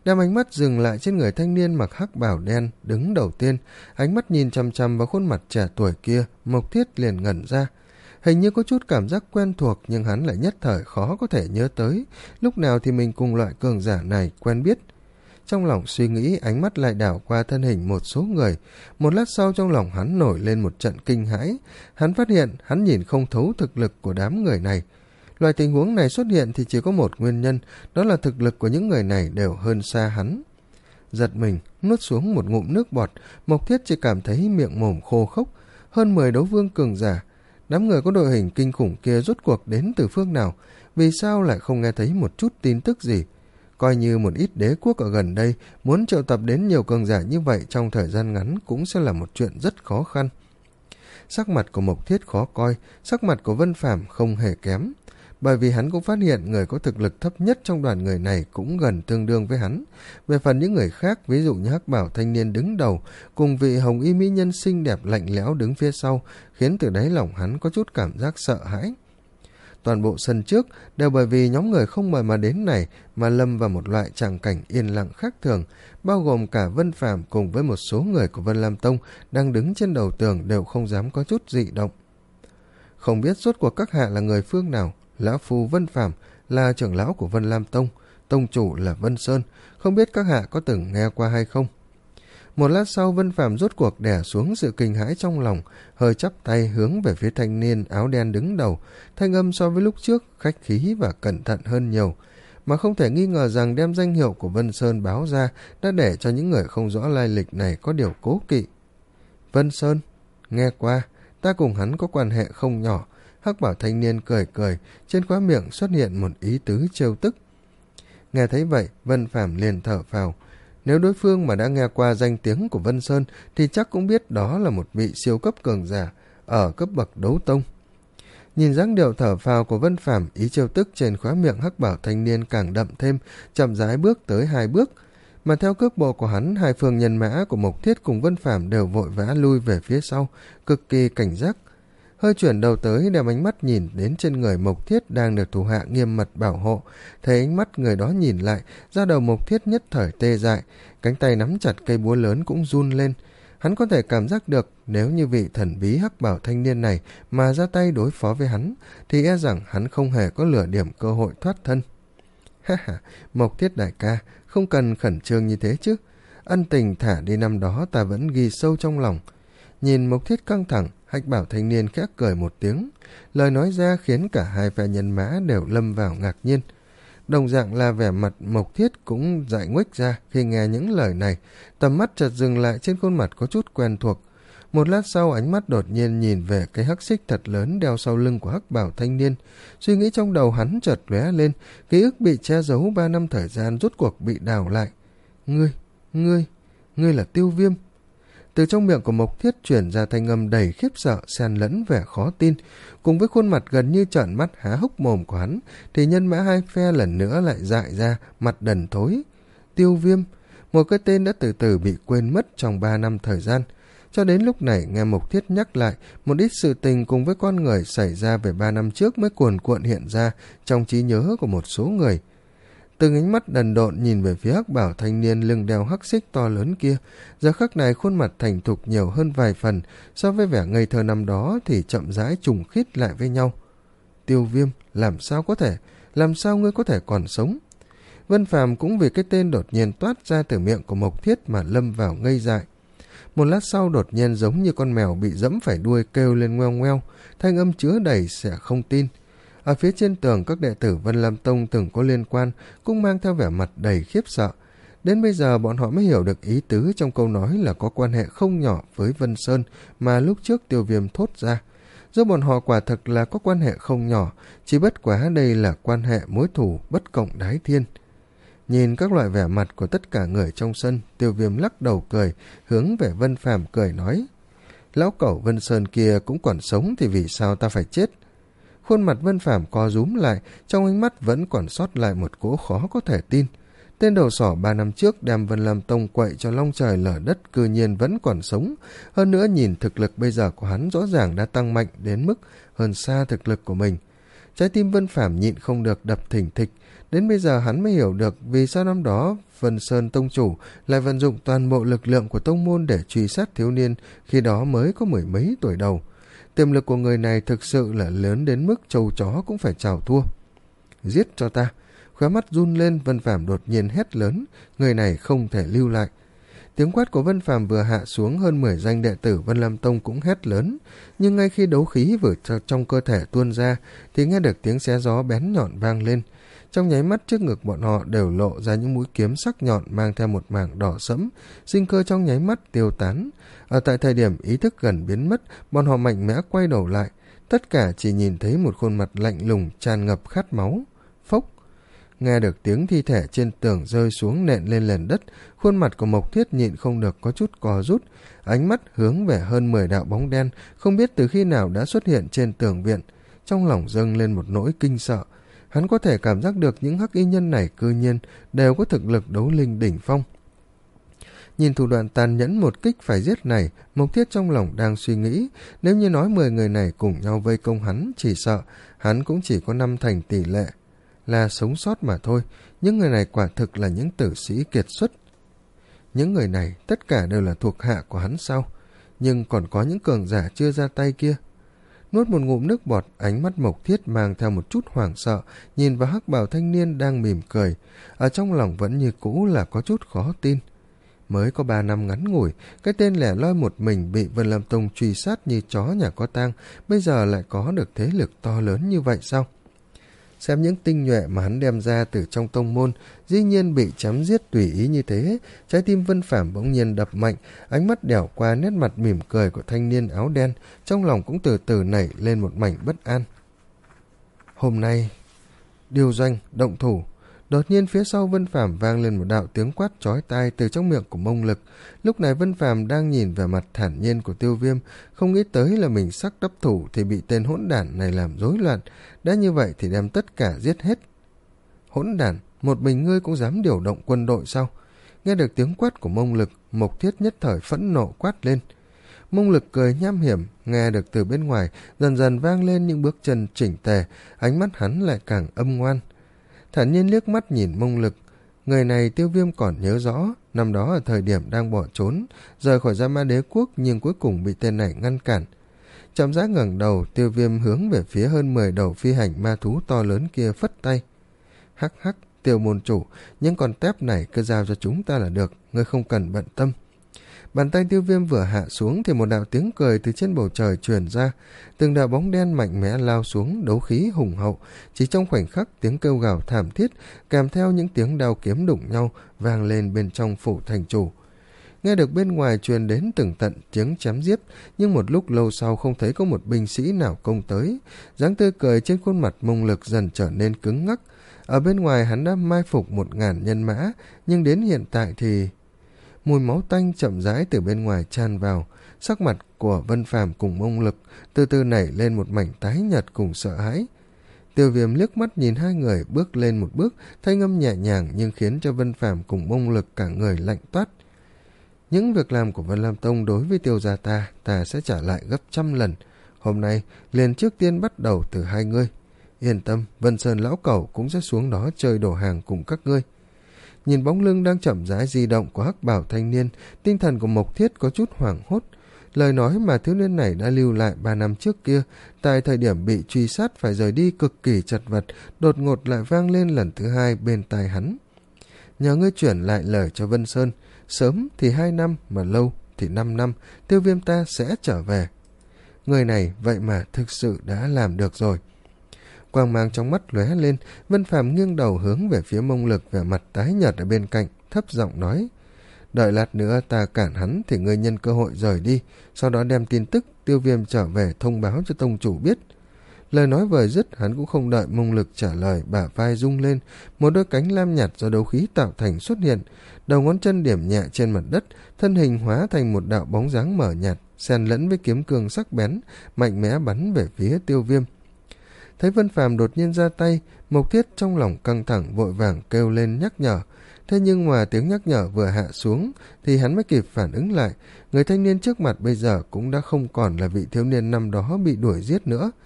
đem ánh mắt dừng lại trên người thanh niên mặc hắc bào đen đứng đầu tiên. Ánh mắt nhìn chằm chằm vào khuôn mặt trẻ tuổi kia, Mộc Thiết liền ngẩn ra. Hình như có chút cảm giác quen thuộc, nhưng hắn lại nhất thời khó có thể nhớ tới lúc nào thì mình cùng loại cường giả này quen biết. Trong lòng suy nghĩ, ánh mắt lại đảo qua thân hình một số người. Một lát sau trong lòng hắn nổi lên một trận kinh hãi. Hắn phát hiện hắn nhìn không thấu thực lực của đám người này. Loại tình huống này xuất hiện thì chỉ có một nguyên nhân, đó là thực lực của những người này đều hơn xa hắn. Giật mình, nuốt xuống một ngụm nước bọt, Mộc Thiết chỉ cảm thấy miệng mồm khô khốc. Hơn mười đấu vương cường giả, đám người có đội hình kinh khủng kia rốt cuộc đến từ phương nào? Vì sao lại không nghe thấy một chút tin tức gì? Coi như một ít đế quốc ở gần đây muốn triệu tập đến nhiều cường giả như vậy trong thời gian ngắn cũng sẽ là một chuyện rất khó khăn. Sắc mặt của Mộc Thiết khó coi, sắc mặt của Vân Phàm không hề kém. Bởi vì hắn cũng phát hiện người có thực lực thấp nhất trong đoàn người này cũng gần tương đương với hắn. Về phần những người khác, ví dụ như hắc bảo thanh niên đứng đầu, cùng vị hồng y mỹ nhân xinh đẹp lạnh lẽo đứng phía sau, khiến từ đáy lòng hắn có chút cảm giác sợ hãi. Toàn bộ sân trước đều bởi vì nhóm người không mời mà đến này mà lâm vào một loại tràng cảnh yên lặng khác thường, bao gồm cả Vân Phàm cùng với một số người của Vân Lam Tông đang đứng trên đầu tường đều không dám có chút dị động. Không biết rốt cuộc các hạ là người phương nào. Lão phu Vân Phàm là trưởng lão của Vân Lam Tông, tông chủ là Vân Sơn, không biết các hạ có từng nghe qua hay không? Một lát sau Vân Phàm rốt cuộc đè xuống sự kinh hãi trong lòng, hơi chắp tay hướng về phía thanh niên áo đen đứng đầu, thanh âm so với lúc trước khách khí và cẩn thận hơn nhiều, mà không thể nghi ngờ rằng đem danh hiệu của Vân Sơn báo ra đã để cho những người không rõ lai lịch này có điều cố kỵ. Vân Sơn, nghe qua, ta cùng hắn có quan hệ không nhỏ. Hắc bảo thanh niên cười cười, trên khóe miệng xuất hiện một ý tứ trêu tức. Nghe thấy vậy, Vân Phàm liền thở phào. Nếu đối phương mà đã nghe qua danh tiếng của Vân Sơn thì chắc cũng biết đó là một vị siêu cấp cường giả ở cấp bậc đấu tông. Nhìn dáng điệu thở phào của Vân Phàm, ý trêu tức trên khóe miệng hắc bảo thanh niên càng đậm thêm, chậm rãi bước tới hai bước. Mà theo cước bộ của hắn, hai phương nhân mã của Mộc Thiết cùng Vân Phàm đều vội vã lui về phía sau, cực kỳ cảnh giác. Hơi chuyển đầu tới đem ánh mắt nhìn đến trên người Mộc Thiết đang được thủ hạ nghiêm mật bảo hộ. Thấy ánh mắt người đó nhìn lại, da đầu Mộc Thiết nhất thời tê dại, cánh tay nắm chặt cây búa lớn cũng run lên. Hắn có thể cảm giác được nếu như vị thần bí hắc bảo thanh niên này mà ra tay đối phó với hắn thì e rằng hắn không hề có lửa điểm cơ hội thoát thân. Ha ha, Mộc Thiết đại ca, không cần khẩn trương như thế chứ. Ân tình thả đi năm đó ta vẫn ghi sâu trong lòng. Nhìn Mộc Thiết căng thẳng, hắc bảo thanh niên khẽ cười một tiếng. Lời nói ra khiến cả hai phe nhân mã đều lâm vào ngạc nhiên. Đồng dạng là vẻ mặt Mộc Thiết cũng dại nguếch ra khi nghe những lời này, tầm mắt chợt dừng lại trên khuôn mặt có chút quen thuộc. Một lát sau ánh mắt đột nhiên nhìn về cái hắc xích thật lớn đeo sau lưng của hắc bảo thanh niên. Suy nghĩ trong đầu hắn chợt lóe lên, ký ức bị che giấu ba năm thời gian rốt cuộc bị đào lại. Ngươi, ngươi, ngươi là Tiêu Viêm. Từ trong miệng của Mộc Thiết chuyển ra thanh âm đầy khiếp sợ, xen lẫn vẻ khó tin. Cùng với khuôn mặt gần như trợn mắt há hốc mồm của hắn, thì nhân mã hai phe lần nữa lại dại ra, mặt đần thối. Tiêu Viêm, một cái tên đã từ từ bị quên mất trong ba năm thời gian. Cho đến lúc này nghe Mộc Thiết nhắc lại, một ít sự tình cùng với con người xảy ra về ba năm trước mới cuồn cuộn hiện ra trong trí nhớ của một số người. Từng ánh mắt đần độn nhìn về phía hắc bảo thanh niên lưng đeo hắc xích to lớn kia, giờ khắc này khuôn mặt thành thục nhiều hơn vài phần, so với vẻ ngây thơ năm đó thì chậm rãi trùng khít lại với nhau. Tiêu Viêm, làm sao có thể, làm sao ngươi có thể còn sống? Vân Phàm cũng vì cái tên đột nhiên toát ra từ miệng của Mộc Thiết mà lâm vào ngây dại. Một lát sau đột nhiên giống như con mèo bị dẫm phải đuôi kêu lên ngoeo ngoeo, thanh âm chứa đầy sẽ không tin. Ở phía trên tường, các đệ tử Vân Lam Tông từng có liên quan cũng mang theo vẻ mặt đầy khiếp sợ. Đến bây giờ bọn họ mới hiểu được ý tứ trong câu nói là có quan hệ không nhỏ với Vân Sơn mà lúc trước Tiêu Viêm thốt ra. Giữa bọn họ quả thực là có quan hệ không nhỏ, chỉ bất quá đây là quan hệ mối thù bất cộng đái thiên. Nhìn các loại vẻ mặt của tất cả người trong sân, Tiêu Viêm lắc đầu cười, hướng về Vân Phàm cười nói: Lão cẩu Vân Sơn kia cũng còn sống thì vì sao ta phải chết? Khuôn mặt Vân Phàm co rúm lại, trong ánh mắt vẫn còn sót lại một cỗ khó có thể tin. Tên đầu sỏ ba năm trước đem Vân Lam Tông quậy cho long trời lở đất cư nhiên vẫn còn sống. Hơn nữa nhìn thực lực bây giờ của hắn rõ ràng đã tăng mạnh đến mức hơn xa thực lực của mình. Trái tim Vân Phàm nhịn không được đập thình thịch. Đến bây giờ hắn mới hiểu được vì sao năm đó Vân Sơn tông chủ lại vận dụng toàn bộ lực lượng của tông môn để truy sát thiếu niên khi đó mới có mười mấy tuổi đầu. Tiềm lực của người này thực sự là lớn đến mức trâu chó cũng phải chào thua. Giết cho ta! Khóe mắt run lên, Vân Phàm đột nhiên hét lớn, người này không thể lưu lại. Tiếng quát của Vân Phàm vừa hạ xuống, hơn mười danh đệ tử Vân Lam Tông cũng hét lớn, nhưng ngay khi đấu khí vừa trong cơ thể tuôn ra thì nghe được tiếng xé gió bén nhọn vang lên. Trong nháy mắt trước ngực bọn họ đều lộ ra những mũi kiếm sắc nhọn mang theo một mảng đỏ sẫm, sinh cơ trong nháy mắt tiêu tán. Ở tại thời điểm ý thức gần biến mất, bọn họ mạnh mẽ quay đầu lại, tất cả chỉ nhìn thấy một khuôn mặt lạnh lùng tràn ngập khát máu. Phốc! Nghe được tiếng thi thể trên tường rơi xuống nện lên nền đất, khuôn mặt của Mộc Thiết nhịn không được có chút co rút, ánh mắt hướng về hơn mười đạo bóng đen không biết từ khi nào đã xuất hiện trên tường viện. Trong lòng dâng lên một nỗi kinh sợ. Hắn có thể cảm giác được những hắc y nhân này cư nhiên đều có thực lực đấu linh đỉnh phong. Nhìn thủ đoạn tàn nhẫn một kích phải giết này, Mộc Thiết trong lòng đang suy nghĩ, nếu như nói mười người này cùng nhau vây công hắn, chỉ sợ hắn cũng chỉ có năm thành tỷ lệ là sống sót mà thôi. Những người này quả thực là những tử sĩ kiệt xuất. Những người này tất cả đều là thuộc hạ của hắn sao? Nhưng còn có những cường giả chưa ra tay kia. Nuốt một ngụm nước bọt, ánh mắt Mộc Thiết mang theo một chút hoảng sợ, nhìn vào hắc bào thanh niên đang mỉm cười. Ở trong lòng vẫn như cũ là có chút khó tin. Mới có ba năm ngắn ngủi, cái tên lẻ loi một mình bị Vân Lam Tông truy sát như chó nhà có tang, bây giờ lại có được thế lực to lớn như vậy sao? Xem những tinh nhuệ mà hắn đem ra từ trong tông môn, dĩ nhiên bị chém giết tùy ý như thế, trái tim Vân Phàm bỗng nhiên đập mạnh, ánh mắt đảo qua nét mặt mỉm cười của thanh niên áo đen, trong lòng cũng từ từ nảy lên một mảnh bất an. Hôm nay, điều doanh, động thủ. Đột nhiên phía sau Vân Phàm vang lên một đạo tiếng quát chói tai từ trong miệng của Mông Lực. Lúc này Vân Phàm đang nhìn về mặt thản nhiên của Tiêu Viêm, không nghĩ tới là mình sắp đắc thủ thì bị tên hỗn đản này làm rối loạn, đã như vậy thì đem tất cả giết hết. Hỗn đản, một mình ngươi cũng dám điều động quân đội sao? Nghe được tiếng quát của Mông Lực, Mộc Thiết nhất thời phẫn nộ quát lên. Mông Lực cười nham hiểm, nghe được từ bên ngoài dần dần vang lên những bước chân chỉnh tề, ánh mắt hắn lại càng âm ngoan. Thản nhiên liếc mắt nhìn Mông Lực, người này Tiêu Viêm còn nhớ rõ, năm đó ở thời điểm đang bỏ trốn, rời khỏi Gia Ma Đế Quốc nhưng cuối cùng bị tên này ngăn cản. Chậm rãi ngẩng đầu, Tiêu Viêm hướng về phía hơn mười đầu phi hành ma thú to lớn kia phất tay. Hắc hắc, Tiêu môn chủ, những con tép này cứ giao cho chúng ta là được, ngươi không cần bận tâm. Bàn tay Tiêu Viêm vừa hạ xuống thì một đạo tiếng cười từ trên bầu trời truyền ra, từng đạo bóng đen mạnh mẽ lao xuống, đấu khí hùng hậu, chỉ trong khoảnh khắc tiếng kêu gào thảm thiết kèm theo những tiếng đao kiếm đụng nhau vang lên bên trong phủ thành chủ. Nghe được bên ngoài truyền đến từng tận tiếng chém giết, nhưng một lúc lâu sau không thấy có một binh sĩ nào công tới, dáng tươi cười trên khuôn mặt Mông Lực dần trở nên cứng ngắc. Ở bên ngoài hắn đã mai phục một ngàn nhân mã, nhưng đến hiện tại thì mùi máu tanh chậm rãi từ bên ngoài tràn vào, sắc mặt của Vân Phàm cùng Mông Lực từ từ nảy lên một mảnh tái nhợt cùng sợ hãi. Tiêu Viêm liếc mắt nhìn hai người bước lên một bước, thanh âm nhẹ nhàng nhưng khiến cho Vân Phàm cùng Mông Lực cả người lạnh toát. Những việc làm của Vân Lam Tông đối với Tiêu gia ta, ta sẽ trả lại gấp trăm lần. Hôm nay liền trước tiên bắt đầu từ hai ngươi. Yên tâm, Vân Sơn lão cẩu cũng sẽ xuống đó chơi đổ hàng cùng các ngươi. Nhìn bóng lưng đang chậm rãi di động của hắc bảo thanh niên, tinh thần của Mộc Thiết có chút hoảng hốt. Lời nói mà thiếu niên này đã lưu lại ba năm trước kia, tại thời điểm bị truy sát phải rời đi cực kỳ chật vật, đột ngột lại vang lên lần thứ hai bên tai hắn. Nhờ ngươi chuyển lại lời cho Vân Sơn, sớm thì hai năm mà lâu thì năm năm, Tiêu Viêm ta sẽ trở về. Người này vậy mà thực sự đã làm được rồi. Quang mang trong mắt lóe lên, Vân Phàm nghiêng đầu hướng về phía Mông Lực, vẻ mặt tái nhợt ở bên cạnh, thấp giọng nói: đợi lát nữa ta cản hắn thì ngươi nhân cơ hội rời đi, sau đó đem tin tức Tiêu Viêm trở về thông báo cho tông chủ biết. Lời nói vừa dứt, hắn cũng không đợi Mông Lực trả lời, bả vai rung lên, một đôi cánh lam nhạt do đấu khí tạo thành xuất hiện, đầu ngón chân điểm nhẹ trên mặt đất, thân hình hóa thành một đạo bóng dáng mờ nhạt, xen lẫn với kiếm cương sắc bén, mạnh mẽ bắn về phía Tiêu Viêm. Thấy Vân Phàm đột nhiên ra tay, Mộc Thiết trong lòng căng thẳng vội vàng kêu lên nhắc nhở. Thế nhưng mà tiếng nhắc nhở vừa hạ xuống thì hắn mới kịp phản ứng lại, người thanh niên trước mặt bây giờ cũng đã không còn là vị thiếu niên năm đó bị đuổi giết nữa.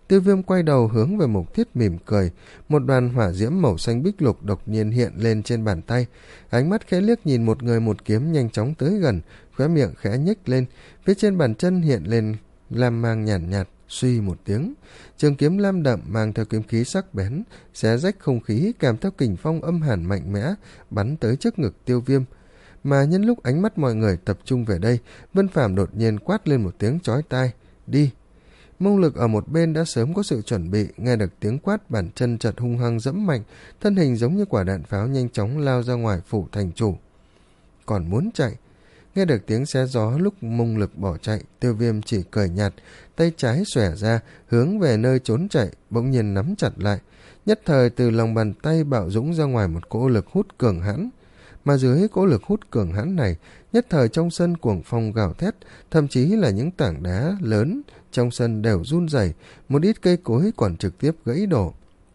Tiêu Viêm quay đầu hướng về Mục Thiết mỉm cười, một đoàn hỏa diễm màu xanh bích lục đột nhiên hiện lên trên bàn tay, ánh mắt khẽ liếc nhìn một người một kiếm nhanh chóng tới gần, khóe miệng khẽ nhếch lên, phía trên bàn chân hiện lên lam mang nhàn nhạt, nhạt, suy một tiếng, trường kiếm lam đậm mang theo kiếm khí sắc bén, xé rách không khí kèm theo kình phong âm hàn mạnh mẽ, bắn tới trước ngực Tiêu Viêm. Mà nhân lúc ánh mắt mọi người tập trung về đây, Vân Phàm đột nhiên quát lên một tiếng chói tai, đi. Mông Lực ở một bên đã sớm có sự chuẩn bị, nghe được tiếng quát bàn chân chợt hung hăng giẫm mạnh, thân hình giống như quả đạn pháo nhanh chóng lao ra ngoài phủ thành chủ. Còn muốn chạy? Nghe được tiếng xé gió lúc Mông Lực bỏ chạy, Tiêu Viêm chỉ cười nhạt, tay trái xòe ra, hướng về nơi trốn chạy, bỗng nhiên nắm chặt lại. Nhất thời từ lòng bàn tay bạo dũng ra ngoài một cỗ lực hút cường hãn. Mà dưới cỗ lực hút cường hãn này, nhất thời trong sân cuồng phong gào thét, thậm chí là những tảng đá lớn trong sân đều run rẩy, một ít cây cối còn trực tiếp gãy đổ.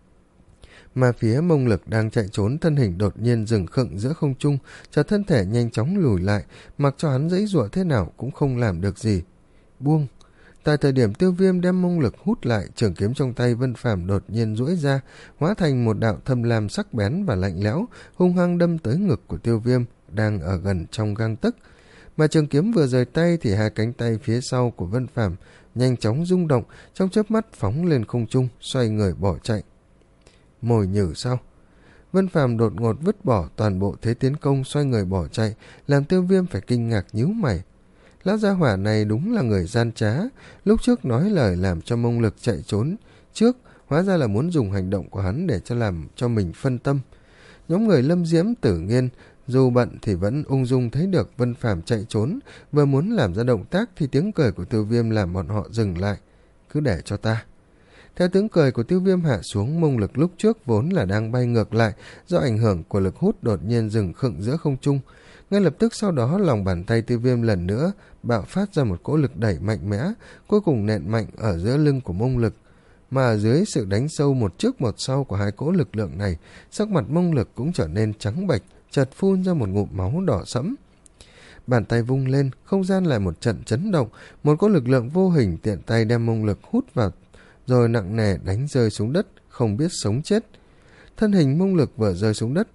Mà phía Mông Lực đang chạy trốn, thân hình đột nhiên dừng khựng giữa không trung, cho thân thể nhanh chóng lùi lại, mặc cho hắn giãy giụa thế nào cũng không làm được gì. Buông. Tại thời điểm Tiêu Viêm đem Mông Lực hút lại, trường kiếm trong tay Vân Phàm đột nhiên duỗi ra, hóa thành một đạo thâm lam sắc bén và lạnh lẽo, hung hăng đâm tới ngực của Tiêu Viêm đang ở gần trong gang tấc. Mà trường kiếm vừa rời tay thì hai cánh tay phía sau của Vân Phàm nhanh chóng rung động, trong chớp mắt phóng lên không trung, xoay người bỏ chạy. Mồi nhử sao? Vân Phàm đột ngột vứt bỏ toàn bộ thế tiến công, xoay người bỏ chạy, làm Tiêu Viêm phải kinh ngạc nhíu mày. Lão gia hỏa này đúng là người gian trá, lúc trước nói lời làm cho Mông Lực chạy trốn trước, hóa ra là muốn dùng hành động của hắn để cho làm cho mình phân tâm. Nhóm người Lâm Diễm, Tử Nghiên dù bận thì vẫn ung dung thấy được Vân Phàm chạy trốn, vừa muốn làm ra động tác thì tiếng cười của Tiêu Viêm làm bọn họ dừng lại. Cứ để cho ta. Theo tiếng cười của Tiêu Viêm hạ xuống, Mông Lực lúc trước vốn là đang bay ngược lại, do ảnh hưởng của lực hút đột nhiên dừng khựng giữa không trung. Ngay lập tức sau đó, lòng bàn tay Tiêu Viêm lần nữa bạo phát ra một cỗ lực đẩy mạnh mẽ, cuối cùng nện mạnh ở giữa lưng của Mông Lực. Mà ở dưới sự đánh sâu một trước một sau của hai cỗ lực lượng này, sắc mặt Mông Lực cũng trở nên trắng bệch, chợt phun ra một ngụm máu đỏ sẫm. Bàn tay vung lên, không gian lại một trận chấn động, một cỗ lực lượng vô hình tiện tay đem Mông Lực hút vào, rồi nặng nề đánh rơi xuống đất, không biết sống chết. Thân hình Mông Lực vừa rơi xuống đất,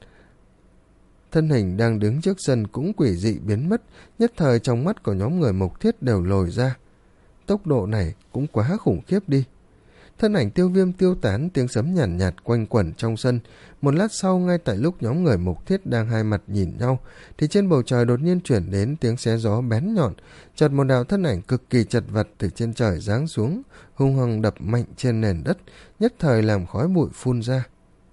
thân hình đang đứng trước sân cũng quỷ dị biến mất, nhất thời trong mắt của nhóm người Mộc Thiết đều lồi ra. Tốc độ này cũng quá khủng khiếp đi. Thân ảnh Tiêu Viêm tiêu tán, tiếng sấm nhàn nhạt, nhạt quanh quẩn trong sân. Một lát sau, ngay tại lúc nhóm người Mộc Thiết đang hai mặt nhìn nhau, thì trên bầu trời đột nhiên chuyển đến tiếng xé gió bén nhọn, chợt một đạo thân ảnh cực kỳ chật vật từ trên trời giáng xuống, hung hăng đập mạnh trên nền đất, nhất thời làm khói bụi phun ra.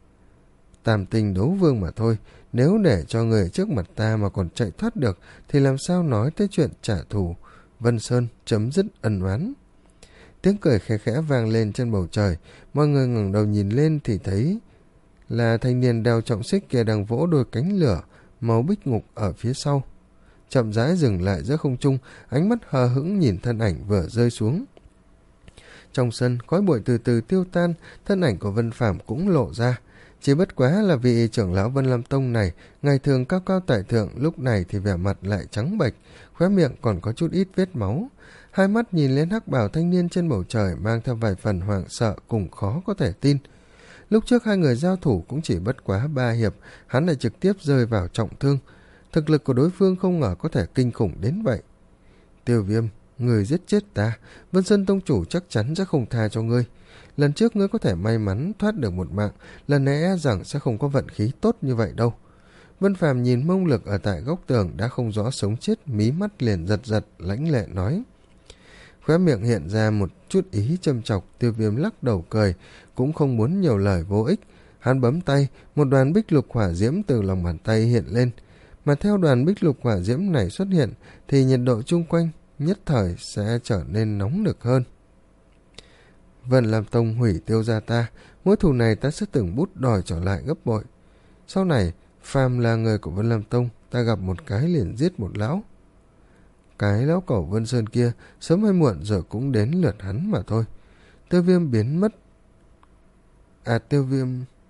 Tam tinh đấu vương mà thôi, nếu để cho người trước mặt ta mà còn chạy thoát được, thì làm sao nói tới chuyện trả thù Vân Sơn, chấm dứt ân oán. Tiếng cười khẽ khẽ vang lên trên bầu trời, mọi người ngẩng đầu nhìn lên thì thấy là thanh niên đeo trọng xích kia đang vỗ đôi cánh lửa màu bích ngục ở phía sau. Chậm rãi dừng lại giữa không trung, ánh mắt hờ hững nhìn thân ảnh vừa rơi xuống. Trong sân, khói bụi từ từ tiêu tan, thân ảnh của Vân Phàm cũng lộ ra. Chỉ bất quá là vị trưởng lão Vân Lam Tông này, ngày thường cao cao tại thượng, lúc này thì vẻ mặt lại trắng bệch, khóe miệng còn có chút ít vết máu. Hai mắt nhìn lên hắc bào thanh niên trên bầu trời mang theo vài phần hoảng sợ cùng khó có thể tin. Lúc trước hai người giao thủ cũng chỉ bất quá ba hiệp, hắn lại trực tiếp rơi vào trọng thương. Thực lực của đối phương không ngờ có thể kinh khủng đến vậy. Tiêu Viêm, người giết chết ta, Vân Sơn Tông chủ chắc chắn sẽ không tha cho ngươi. Lần trước ngươi có thể may mắn thoát được một mạng, lần này e rằng sẽ không có vận khí tốt như vậy đâu. Vân Phàm nhìn Mông Lực ở tại góc tường đã không rõ sống chết, mí mắt liền giật giật, lãnh lệ nói. Khóe miệng hiện ra một chút ý châm chọc, Tiêu Viêm lắc đầu cười, cũng không muốn nhiều lời vô ích. Hắn bấm tay, một đoàn bích lục hỏa diễm từ lòng bàn tay hiện lên. Mà theo đoàn bích lục hỏa diễm này xuất hiện, thì nhiệt độ chung quanh nhất thời sẽ trở nên nóng nực hơn. Vân Lam Tông hủy Tiêu gia ta, mối thù này ta sẽ từng bút đòi trở lại gấp bội. Sau này, phàm là người của Vân Lam Tông, ta gặp một cái liền giết một lão. Cái lão cẩu Vân Sơn kia, sớm hay muộn rồi cũng đến lượt hắn mà thôi. Tiêu Viêm biến mất. À Tiêu Viêm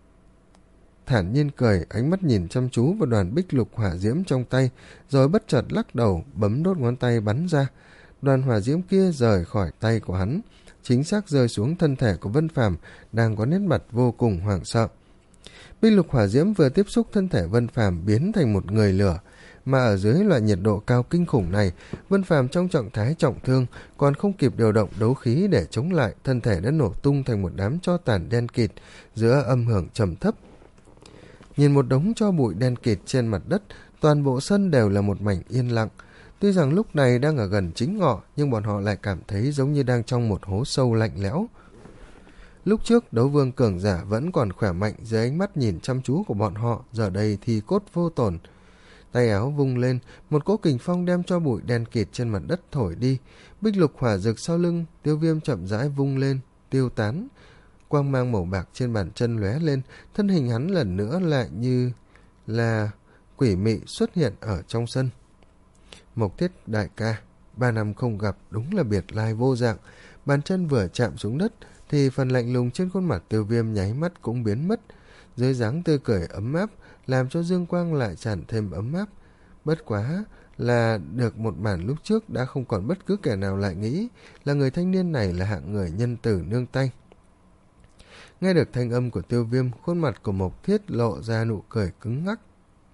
thản nhiên cười, ánh mắt nhìn chăm chú vào đoàn bích lục hỏa diễm trong tay, rồi bất chợt lắc đầu, bấm đốt ngón tay bắn ra. Đoàn hỏa diễm kia rời khỏi tay của hắn, chính xác rơi xuống thân thể của Vân Phàm đang có nét mặt vô cùng hoảng sợ. Bích lục hỏa diễm vừa tiếp xúc thân thể Vân Phàm biến thành một người lửa, mà ở dưới loại nhiệt độ cao kinh khủng này, Vân Phàm trong trạng thái trọng thương còn không kịp điều động đấu khí để chống lại, thân thể đã nổ tung thành một đám tro tàn đen kịt giữa âm hưởng trầm thấp. Nhìn một đống tro bụi đen kịt trên mặt đất, toàn bộ sân đều là một mảnh yên lặng. Tuy rằng lúc này đang ở gần chính ngọ, nhưng bọn họ lại cảm thấy giống như đang trong một hố sâu lạnh lẽo. Lúc trước đấu vương cường giả vẫn còn khỏe mạnh dưới ánh mắt nhìn chăm chú của bọn họ, giờ đây thì cốt vô tổn. Tay áo vung lên, một cỗ kình phong đem cho bụi đen kịt trên mặt đất thổi đi. Bích lục hỏa dược sau lưng Tiêu Viêm chậm rãi vung lên, tiêu tán. Quang mang màu bạc trên bàn chân lóe lên, thân hình hắn lần nữa lại như là quỷ mị xuất hiện ở trong sân. Mộc Thiết đại ca, ba năm không gặp, đúng là biệt lai vô dạng. Bàn chân vừa chạm xuống đất thì phần lạnh lùng trên khuôn mặt Tiêu Viêm nháy mắt cũng biến mất, dưới dáng tươi cười ấm áp làm cho dương quang lại tràn thêm ấm áp. Bất quá là được một màn lúc trước đã không còn bất cứ kẻ nào lại nghĩ là người thanh niên này là hạng người nhân từ nương tay. Nghe được thanh âm của Tiêu Viêm, khuôn mặt của Mộc Thiết lộ ra nụ cười cứng ngắc.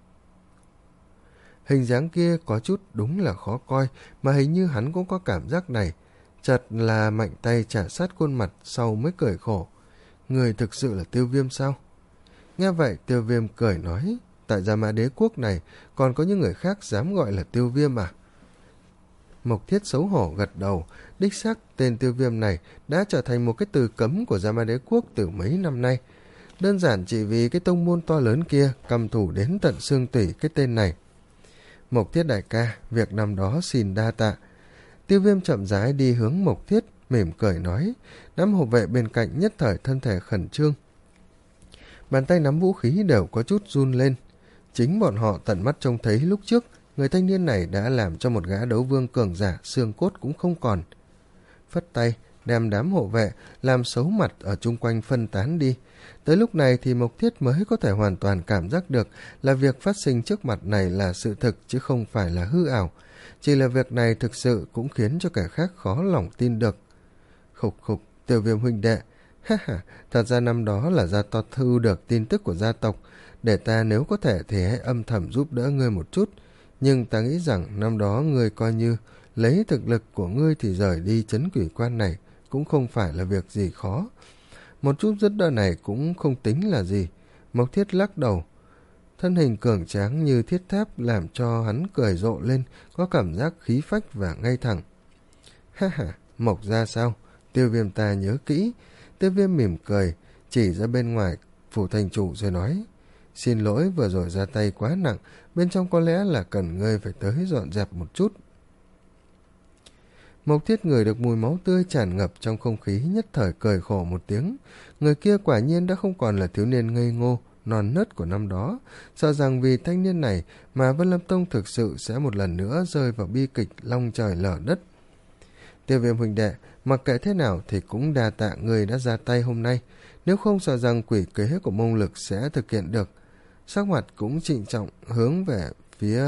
Hình dáng kia có chút đúng là khó coi, mà hình như hắn cũng có cảm giác này. Chợt là mạnh tay trả sát khuôn mặt, sau mới cười khổ. Người thực sự là Tiêu Viêm sao? Nghe vậy Tiêu Viêm cười nói, tại Gia Mã Đế Quốc này còn có những người khác dám gọi là Tiêu Viêm à? Mộc Thiết xấu hổ gật đầu, đích xác tên Tiêu Viêm này đã trở thành một cái từ cấm của Gia Mã Đế Quốc từ mấy năm nay. Đơn giản chỉ vì cái tông môn to lớn kia căm thù đến tận xương tủy cái tên này. Mộc Thiết đại ca, việc năm đó xin đa tạ. Tiêu Viêm chậm rãi đi hướng Mộc Thiết, mỉm cười nói. Đám hộ vệ bên cạnh nhất thời thân thể khẩn trương, bàn tay nắm vũ khí đều có chút run lên. Chính bọn họ tận mắt trông thấy lúc trước người thanh niên này đã làm cho một gã đấu vương cường giả xương cốt cũng không còn. Phất tay đem đám hộ vệ làm xấu mặt ở chung quanh phân tán đi. Tới lúc này thì Mộc Thiết mới có thể hoàn toàn cảm giác được là việc phát sinh trước mặt này là sự thực chứ không phải là hư ảo. Chỉ là việc này thực sự cũng khiến cho kẻ khác khó lòng tin được. Khục khục, Tiêu Viêm huynh đệ, ha ha, thật ra năm đó là gia tộc thu được tin tức của gia tộc, để ta nếu có thể thì hãy âm thầm giúp đỡ ngươi một chút. Nhưng ta nghĩ rằng năm đó ngươi coi như lấy thực lực của ngươi thì rời đi trấn quỷ quan này cũng không phải là việc gì khó. Một chút giúp đỡ này cũng không tính là gì. Mộc Thiết lắc đầu, thân hình cường tráng như thiết tháp làm cho hắn cười rộ lên, có cảm giác khí phách và ngay thẳng. Ha ha, Mộc ra sao? Tiêu Viêm ta nhớ kỹ. Tiêu Viêm mỉm cười, chỉ ra bên ngoài phủ thành chủ rồi nói, xin lỗi vừa rồi ra tay quá nặng, bên trong có lẽ là cần ngươi phải tới dọn dẹp một chút. Mộc Thiết ngửi được mùi máu tươi tràn ngập trong không khí, nhất thời cười khổ một tiếng. Người kia quả nhiên đã không còn là thiếu niên ngây ngô non nớt của năm đó, sợ rằng vì thanh niên này mà Vân Lâm Tông thực sự sẽ một lần nữa rơi vào bi kịch long trời lở đất. Tiêu Viêm huynh đệ, mặc kệ thế nào thì cũng đa tạ người đã ra tay hôm nay, nếu không sợ rằng quỷ kế của Mông Lực sẽ thực hiện được. Sắc mặt cũng trịnh trọng hướng về phía...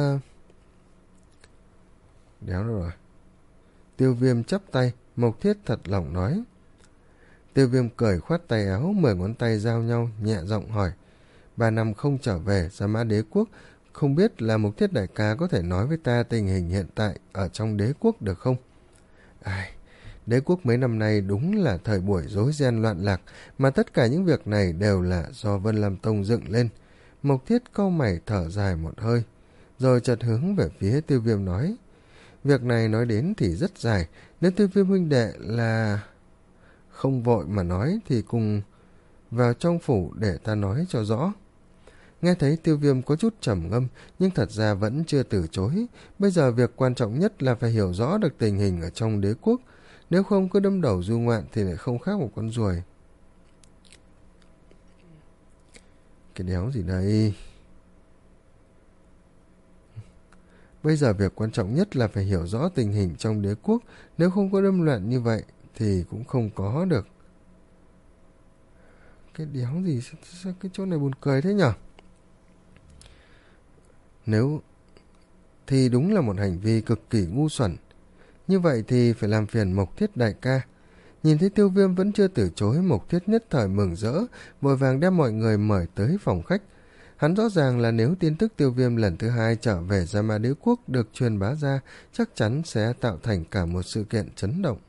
Đéo đâu rồi. Tiêu Viêm chắp tay, Mộc Thiết thật lòng nói. Tiêu Viêm cười khoát tay áo, mười ngón tay giao nhau, nhẹ giọng hỏi. Ba năm không trở về Gia Mã Đế Quốc, không biết là Mộc Thiết đại ca có thể nói với ta tình hình hiện tại ở trong đế quốc được không? Ai... Đế quốc mấy năm nay đúng là thời buổi rối ren loạn lạc, mà tất cả những việc này đều là do Vân Lam Tông dựng lên. Mộc Thiết cau mày thở dài một hơi, rồi chợt hướng về phía Tiêu Viêm nói. Việc này nói đến thì rất dài, nếu Tiêu Viêm huynh đệ là... Không vội mà nói thì cùng vào trong phủ để ta nói cho rõ. Nghe thấy Tiêu Viêm có chút trầm ngâm, nhưng thật ra vẫn chưa từ chối. Bây giờ việc quan trọng nhất là phải hiểu rõ được tình hình ở trong đế quốc, nếu không cứ đâm đầu du ngoạn thì lại không khác một con ruồi. Cái đéo gì đây? Bây giờ việc quan trọng nhất là phải hiểu rõ tình hình trong đế quốc, nếu không có đâm loạn như vậy thì cũng không có được. Cái đéo gì? Sao cái chỗ này buồn cười thế nhở? Nếu thì đúng là một hành vi cực kỳ ngu xuẩn. Như vậy thì phải làm phiền Mộc Thiết đại ca. Nhìn thấy Tiêu Viêm vẫn chưa từ chối, Mộc Thiết nhất thời mừng rỡ, vội vàng đem mọi người mời tới phòng khách. Hắn rõ ràng là nếu tin tức Tiêu Viêm lần thứ hai trở về Gia Ma Đế Quốc được truyền bá ra, chắc chắn sẽ tạo thành cả một sự kiện chấn động.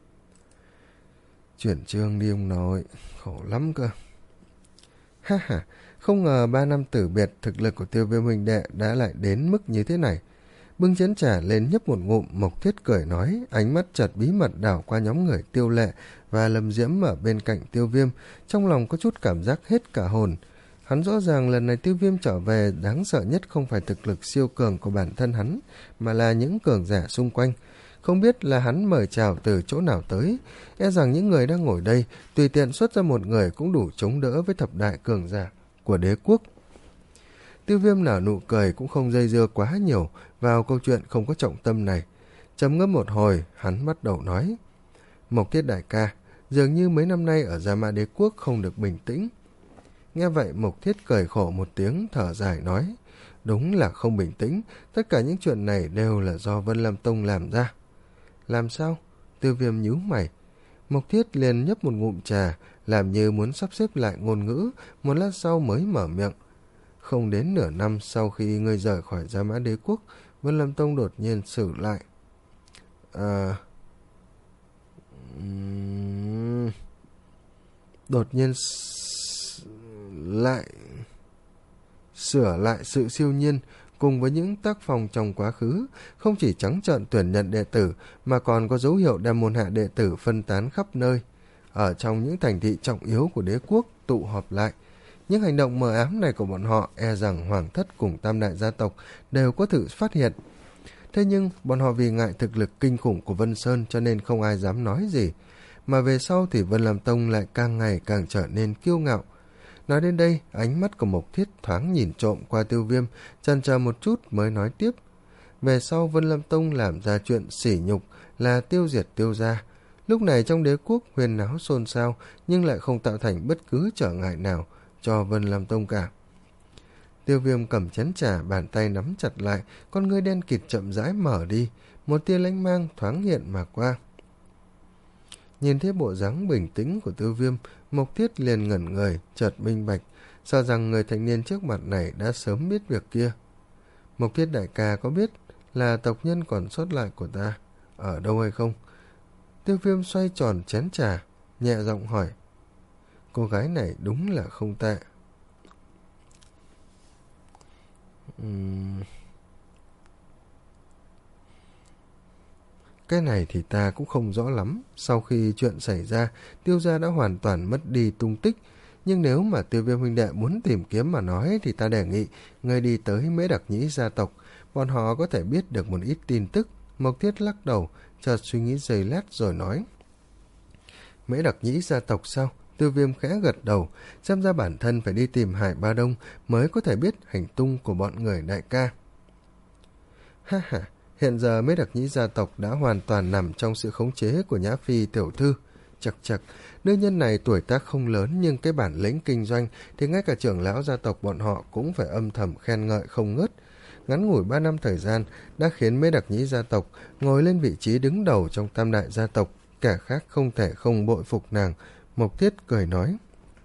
Chuyển chương đi ông nội, khổ lắm cơ. Ha ha, không ngờ ba năm tử biệt, thực lực của Tiêu Viêm huynh đệ đã lại đến mức như thế này. Bưng chén trà lên nhấp một ngụm, Mộc Thiết cười nói, ánh mắt chợt bí mật đảo qua nhóm người Tiêu Lệ và Lâm Diễm ở bên cạnh Tiêu Viêm, trong lòng có chút cảm giác hết cả hồn. Hắn rõ ràng lần này Tiêu Viêm trở về, đáng sợ nhất không phải thực lực siêu cường của bản thân hắn, mà là những cường giả xung quanh. Không biết là hắn mời chào từ chỗ nào tới, e rằng những người đang ngồi đây tùy tiện xuất ra một người cũng đủ chống đỡ với thập đại cường giả của đế quốc. Tiêu Viêm nở nụ cười, cũng không dây dưa quá nhiều vào câu chuyện không có trọng tâm này. Trầm ngâm một hồi, hắn bắt đầu nói, Mộc Thiết đại ca, dường như mấy năm nay ở Gia Ma Đế Quốc không được bình tĩnh. Nghe vậy Mộc Thiết cười khổ một tiếng, thở dài nói, đúng là không bình tĩnh, tất cả những chuyện này đều là do Vân Lam Tông làm ra. Làm sao? Tiêu Viêm nhíu mày. Mộc Thiết liền nhấp một ngụm trà, làm như muốn sắp xếp lại ngôn ngữ, một lát sau mới mở miệng. Không đến nửa năm sau khi ngươi rời khỏi Gia Mã Đế Quốc, Vân Lam Tông đột nhiên xử lại. À... Uhm... Đột nhiên s... lại... Sửa lại sự siêu nhiên, cùng với những tác phong trong quá khứ, không chỉ trắng trợn tuyển nhận đệ tử, mà còn có dấu hiệu đem môn hạ đệ tử phân tán khắp nơi, ở trong những thành thị trọng yếu của đế quốc tụ họp lại. Những hành động mờ ám này của bọn họ e rằng Hoàng Thất cùng tam đại gia tộc đều có thử phát hiện. Thế nhưng bọn họ vì ngại thực lực kinh khủng của Vân Sơn cho nên không ai dám nói gì, mà về sau thì Vân Lam Tông lại càng ngày càng trở nên kiêu ngạo. Nói đến đây, ánh mắt của Mộc Thiết thoáng nhìn trộm qua Tiêu Viêm, chần chờ một chút mới nói tiếp. Về sau Vân Lam Tông làm ra chuyện sỉ nhục là tiêu diệt Tiêu gia. Lúc này trong đế quốc huyên náo xôn xao, nhưng lại không tạo thành bất cứ trở ngại nào cho Vân Lam Tông cả. Tiêu Viêm cầm chén trà, bàn tay nắm chặt lại, con ngươi đen kịt chậm rãi mở đi, một tia lánh mang thoáng hiện mà qua. Nhìn thấy bộ dáng bình tĩnh của Tiêu Viêm, Mộc Thiết liền ngẩn người, chợt minh bạch, sợ rằng người thanh niên trước mặt này đã sớm biết việc kia. Mộc Thiết đại ca có biết là tộc nhân còn sót lại của ta ở đâu hay không? Tiêu Viêm xoay tròn chén trà, nhẹ giọng hỏi. Cô gái này đúng là không tệ. Uhm... Cái này thì ta cũng không rõ lắm. Sau khi chuyện xảy ra, Tiêu gia đã hoàn toàn mất đi tung tích. Nhưng nếu mà Tiêu Viêm huynh đệ muốn tìm kiếm mà nói thì ta đề nghị người đi tới Mễ Đặc Nhĩ gia tộc. Bọn họ có thể biết được một ít tin tức. Mộc Thiết lắc đầu, chợt suy nghĩ giây lát rồi nói. Mễ Đặc Nhĩ gia tộc sao? Tiêu Viêm khẽ gật đầu, xem ra bản thân phải đi tìm Hải Ba Đông mới có thể biết hành tung của bọn người đại ca. Ha ha, hiện giờ Mễ Đặc Nhĩ gia tộc đã hoàn toàn nằm trong sự khống chế của Nhã Phi tiểu thư. Chật chật, nữ nhân này tuổi tác không lớn nhưng cái bản lĩnh kinh doanh thì ngay cả trưởng lão gia tộc bọn họ cũng phải âm thầm khen ngợi không ngớt. Ngắn ngủi ba năm thời gian đã khiến Mễ Đặc Nhĩ gia tộc ngồi lên vị trí đứng đầu trong tam đại gia tộc, kẻ khác không thể không bội phục nàng. Mộc Thiết cười nói.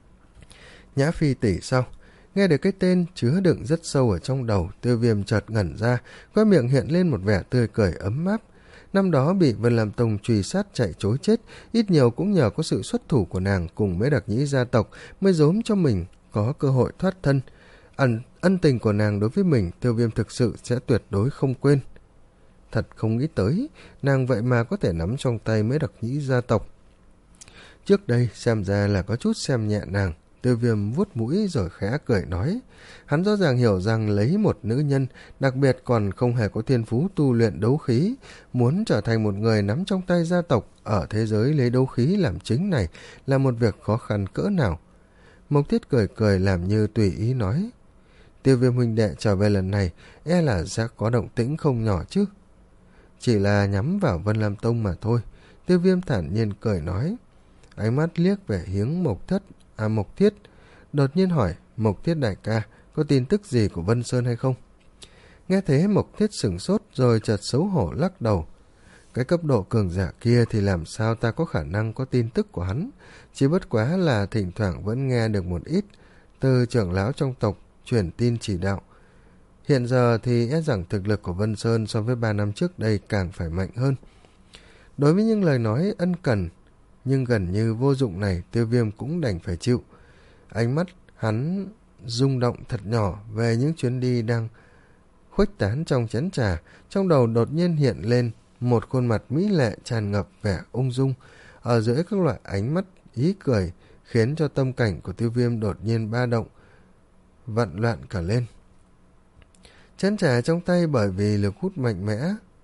Nhã Phi tỷ sao? Nghe được cái tên chứa đựng rất sâu ở trong đầu, Tiêu Viêm chợt ngẩn ra, khóe miệng hiện lên một vẻ tươi cười ấm áp. Năm đó bị Vân Lam Tông truy sát chạy trối chết, ít nhiều cũng nhờ có sự xuất thủ của nàng cùng Mễ Đặc Nhĩ gia tộc mới dốm cho mình có cơ hội thoát thân. Ẩn, ân tình của nàng đối với mình, Tiêu Viêm thực sự sẽ tuyệt đối không quên. Thật không nghĩ tới, nàng vậy mà có thể nắm trong tay Mễ Đặc Nhĩ gia tộc. Trước đây xem ra là có chút xem nhẹ nàng. Tiêu Viêm vuốt mũi rồi khẽ cười nói. Hắn rõ ràng hiểu rằng lấy một nữ nhân, đặc biệt còn không hề có thiên phú tu luyện đấu khí, muốn trở thành một người nắm trong tay gia tộc ở thế giới lấy đấu khí làm chính này là một việc khó khăn cỡ nào. Mộc Thiết cười cười làm như tùy ý nói. Tiêu Viêm huynh đệ trở về lần này e là sẽ có động tĩnh không nhỏ chứ. Chỉ là nhắm vào Vân Lam Tông mà thôi. Tiêu Viêm thản nhiên cười nói. Ánh mắt liếc về hướng Mộc Thất, à Mộc Thiết, đột nhiên hỏi, Mộc Thiết đại ca, có tin tức gì của Vân Sơn hay không? Nghe thế Mộc Thiết sửng sốt rồi chợt xấu hổ lắc đầu. Cái cấp độ cường giả kia thì làm sao ta có khả năng có tin tức của hắn, chỉ bất quá là thỉnh thoảng vẫn nghe được một ít từ trưởng lão trong tộc truyền tin chỉ đạo. Hiện giờ thì e rằng thực lực của Vân Sơn so với ba năm trước đây càng phải mạnh hơn. Đối với những lời nói ân cần nhưng gần như vô dụng này, Tiêu Viêm cũng đành phải chịu. Ánh mắt hắn rung động thật nhỏ về những chuyến đi đang khuếch tán trong chén trà. Trong đầu đột nhiên hiện lên một khuôn mặt mỹ lệ tràn ngập vẻ ung dung, ở dưới các loại ánh mắt ý cười, khiến cho tâm cảnh của Tiêu Viêm đột nhiên ba động, vận loạn cả lên. Chén trà trong tay bởi vì lực hút mạnh mẽ.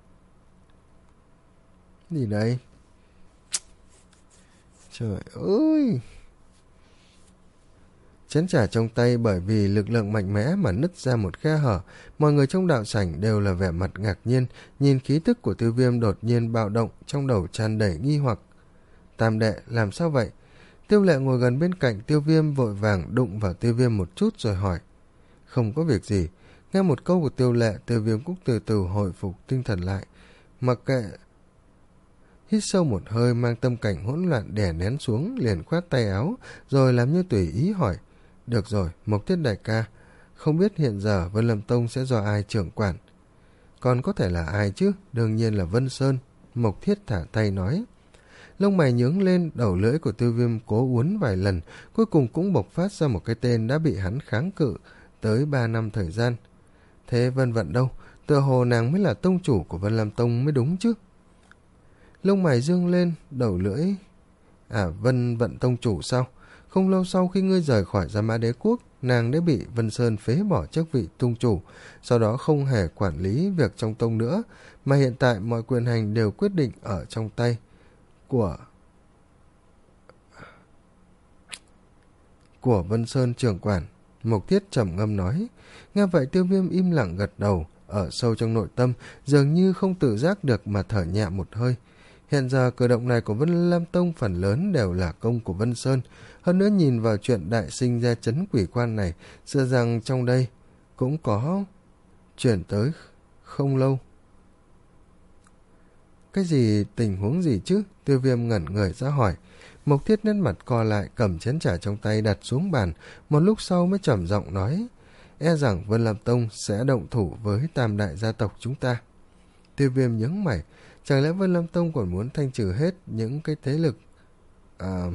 Gì đây? Trời ơi! Chén trà trong tay bởi vì lực lượng mạnh mẽ mà nứt ra một khe hở. Mọi người trong đạo sảnh đều là vẻ mặt ngạc nhiên, nhìn khí tức của Tiêu Viêm đột nhiên bạo động, trong đầu tràn đầy nghi hoặc. Tam đệ, làm sao vậy? Tiêu Lệ ngồi gần bên cạnh Tiêu Viêm vội vàng đụng vào Tiêu Viêm một chút rồi hỏi. Không có việc gì. Nghe một câu của Tiêu Lệ, Tiêu Viêm cũng từ từ hồi phục tinh thần lại. Mặc kệ, hít sâu một hơi, mang tâm cảnh hỗn loạn đè nén xuống, liền khoát tay áo rồi làm như tùy ý hỏi. Được rồi, Mộc Thiết đại ca, không biết hiện giờ Vân Lâm Tông sẽ do ai trưởng quản? Còn có thể là ai chứ? Đương nhiên là Vân Sơn. Mộc Thiết thả tay nói. Lông mày nhướng lên, đầu lưỡi của Tiêu Viêm cố uốn vài lần, cuối cùng cũng bộc phát ra một cái tên đã bị hắn kháng cự tới ba năm thời gian. Thế Vân Vận đâu? Tựa hồ nàng mới là tông chủ của Vân Lam Tông mới đúng chứ? Lông mày dương lên, đầu lưỡi. À, Vân Vận tông chủ sao? Không lâu sau khi ngươi rời khỏi Gia Mã Đế Quốc, nàng đã bị Vân Sơn phế bỏ chức vị tông chủ, sau đó không hề quản lý việc trong tông nữa, mà hiện tại mọi quyền hành đều quyết định ở trong tay của của Vân Sơn trưởng quản. Mộc Thiết trầm ngâm nói. Nghe vậy Tiêu Viêm im lặng gật đầu, ở sâu trong nội tâm dường như không tự giác được mà thở nhẹ một hơi. Hiện giờ cử động này của Vân Lam Tông phần lớn đều là công của Vân Sơn. Hơn nữa nhìn vào chuyện đại sinh ra chấn quỷ quan này, sợ rằng trong đây cũng có chuyển tới không lâu. Cái gì, tình huống gì chứ? Tiêu Viêm ngẩn người ra hỏi. Mộc Thiết nét mặt co lại, cầm chén trà trong tay đặt xuống bàn, một lúc sau mới trầm giọng nói. E rằng Vân Lam Tông sẽ động thủ với tam đại gia tộc chúng ta. Tiêu Viêm nhướng mày. Chẳng lẽ Vân Lam Tông còn muốn thanh trừ hết những cái thế lực à,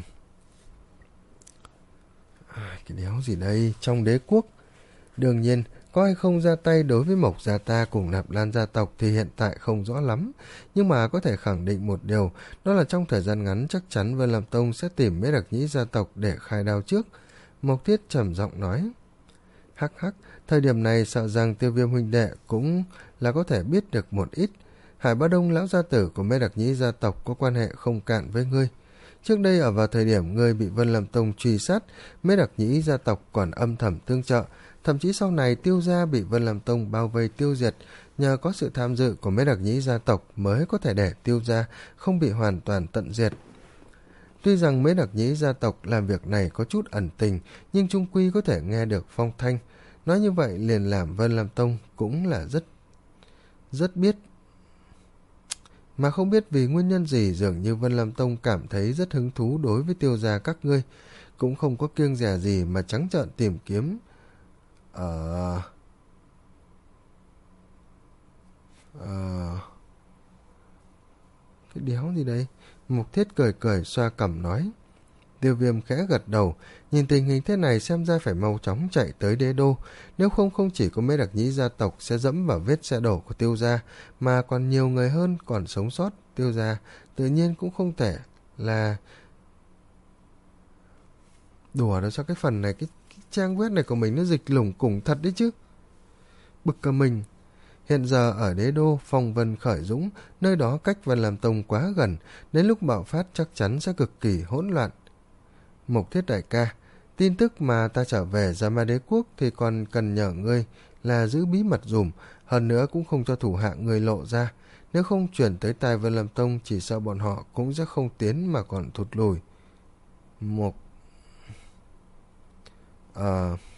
à, cái đéo gì đây trong đế quốc? Đương nhiên, có hay không ra tay đối với Mộc gia ta cùng Nạp Lan gia tộc thì hiện tại không rõ lắm, nhưng mà có thể khẳng định một điều, đó là trong thời gian ngắn chắc chắn Vân Lam Tông sẽ tìm Mễ Đặc Nhĩ gia tộc để khai đao trước. Mộc Thiết trầm giọng nói. Hắc hắc, thời điểm này sợ rằng Tiêu Viêm huynh đệ cũng là có thể biết được một ít. Hải Bá Đông lão gia tử của Mễ Đặc Nhĩ gia tộc có quan hệ không cạn với ngươi. Trước đây ở vào thời điểm ngươi bị Vân Lam Tông truy sát, Mễ Đặc Nhĩ gia tộc còn âm thầm tương trợ, thậm chí sau này Tiêu gia bị Vân Lam Tông bao vây tiêu diệt, nhờ có sự tham dự của Mễ Đặc Nhĩ gia tộc mới có thể để Tiêu gia không bị hoàn toàn tận diệt. Tuy rằng Mễ Đặc Nhĩ gia tộc làm việc này có chút ẩn tình, nhưng chung quy có thể nghe được phong thanh. Nói như vậy liền làm Vân Lam Tông cũng là rất rất biết. Mà không biết vì nguyên nhân gì, dường như Vân Lam Tông cảm thấy rất hứng thú đối với Tiêu gia các ngươi, cũng không có kiêng dè gì mà trắng trợn tìm kiếm ở ờ... cái đéo gì đây? Mục Thiết cười cười xoa cằm nói. Tiêu Viêm khẽ gật đầu, nhìn tình hình thế này xem ra phải mau chóng chạy tới đế đô, nếu không không chỉ có Mễ Đặc Nhĩ gia tộc sẽ dẫm vào vết xe đổ của Tiêu gia, mà còn nhiều người hơn còn sống sót Tiêu gia, tự nhiên cũng không thể là đùa đâu. Cho cái phần này, cái, cái trang web này của mình nó dịch lủng củng thật đấy chứ. Bực cả mình. Hiện giờ ở đế đô phong vân khởi dũng, nơi đó cách Vân Lam Tông quá gần, đến lúc bạo phát chắc chắn sẽ cực kỳ hỗn loạn. Mộc Thiết đại ca, tin tức mà ta trở về Gia Ma Đế Quốc thì còn cần nhờ ngươi là giữ bí mật dùm, hơn nữa cũng không cho thủ hạ người lộ ra, nếu không chuyển tới tai Vân Lam Tông chỉ sợ bọn họ cũng sẽ không tiến mà còn thụt lùi. Mộc Ờ... À...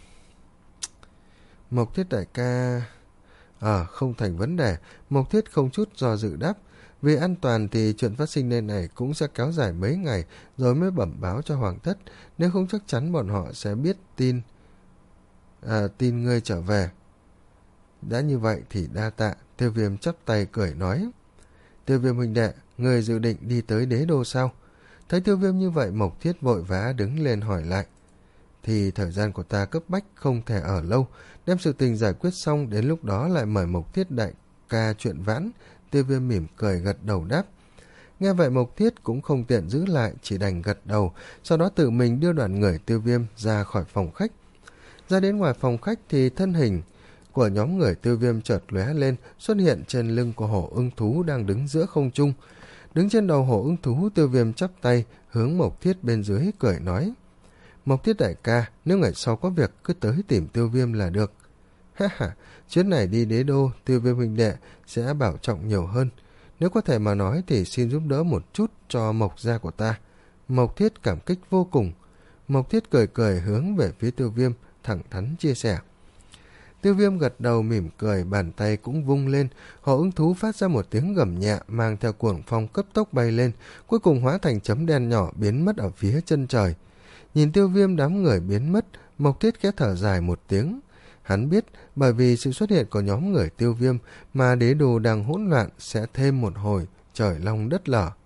Mộc Thiết đại ca... À, không thành vấn đề. Mộc Thiết không chút do dự đáp. Vì an toàn thì chuyện phát sinh nơi này cũng sẽ kéo dài mấy ngày rồi mới bẩm báo cho hoàng thất, nếu không chắc chắn bọn họ sẽ biết tin à, tin ngươi trở về. Đã như vậy thì đa tạ. Tiêu Viêm chắp tay cười nói. Tiêu Viêm huynh đệ, người dự định đi tới đế đô sao? Thấy Tiêu Viêm như vậy, Mộc Thiết vội vã đứng lên hỏi lại. Thì thời gian của ta cấp bách, không thể ở lâu, đem sự tình giải quyết xong, đến lúc đó lại mời Mộc Thiết đại ca chuyện vãn. Tiêu Viêm mỉm cười gật đầu đáp. Nghe vậy Mộc Thiết cũng không tiện giữ lại, chỉ đành gật đầu, sau đó tự mình đưa đoàn người Tiêu Viêm ra khỏi phòng khách. Ra đến ngoài phòng khách thì thân hình của nhóm người Tiêu Viêm chợt lóe lên, xuất hiện trên lưng của hổ ưng thú đang đứng giữa không trung. Đứng trên đầu hổ ưng thú, Tiêu Viêm chắp tay hướng Mộc Thiết bên dưới cười nói. Mộc Thiết đại ca, nếu ngày sau có việc cứ tới tìm Tiêu Viêm là được. Ha ha, chuyến này đi đế đô, Tiêu Viêm huynh đệ sẽ bảo trọng nhiều hơn. Nếu có thể mà nói thì xin giúp đỡ một chút cho Mộc gia của ta. Mộc Thiết cảm kích vô cùng. Mộc Thiết cười cười hướng về phía Tiêu Viêm, thẳng thắn chia sẻ. Tiêu Viêm gật đầu mỉm cười, bàn tay cũng vung lên, hổ ưng thú phát ra một tiếng gầm nhẹ, mang theo cuồng phong cấp tốc bay lên, cuối cùng hóa thành chấm đen nhỏ biến mất ở phía chân trời. Nhìn Tiêu Viêm đám người biến mất, Mộc Thiết khẽ thở dài một tiếng. Hắn biết bởi vì sự xuất hiện của nhóm người Tiêu Viêm mà đế đồ đang hỗn loạn sẽ thêm một hồi trời long đất lở.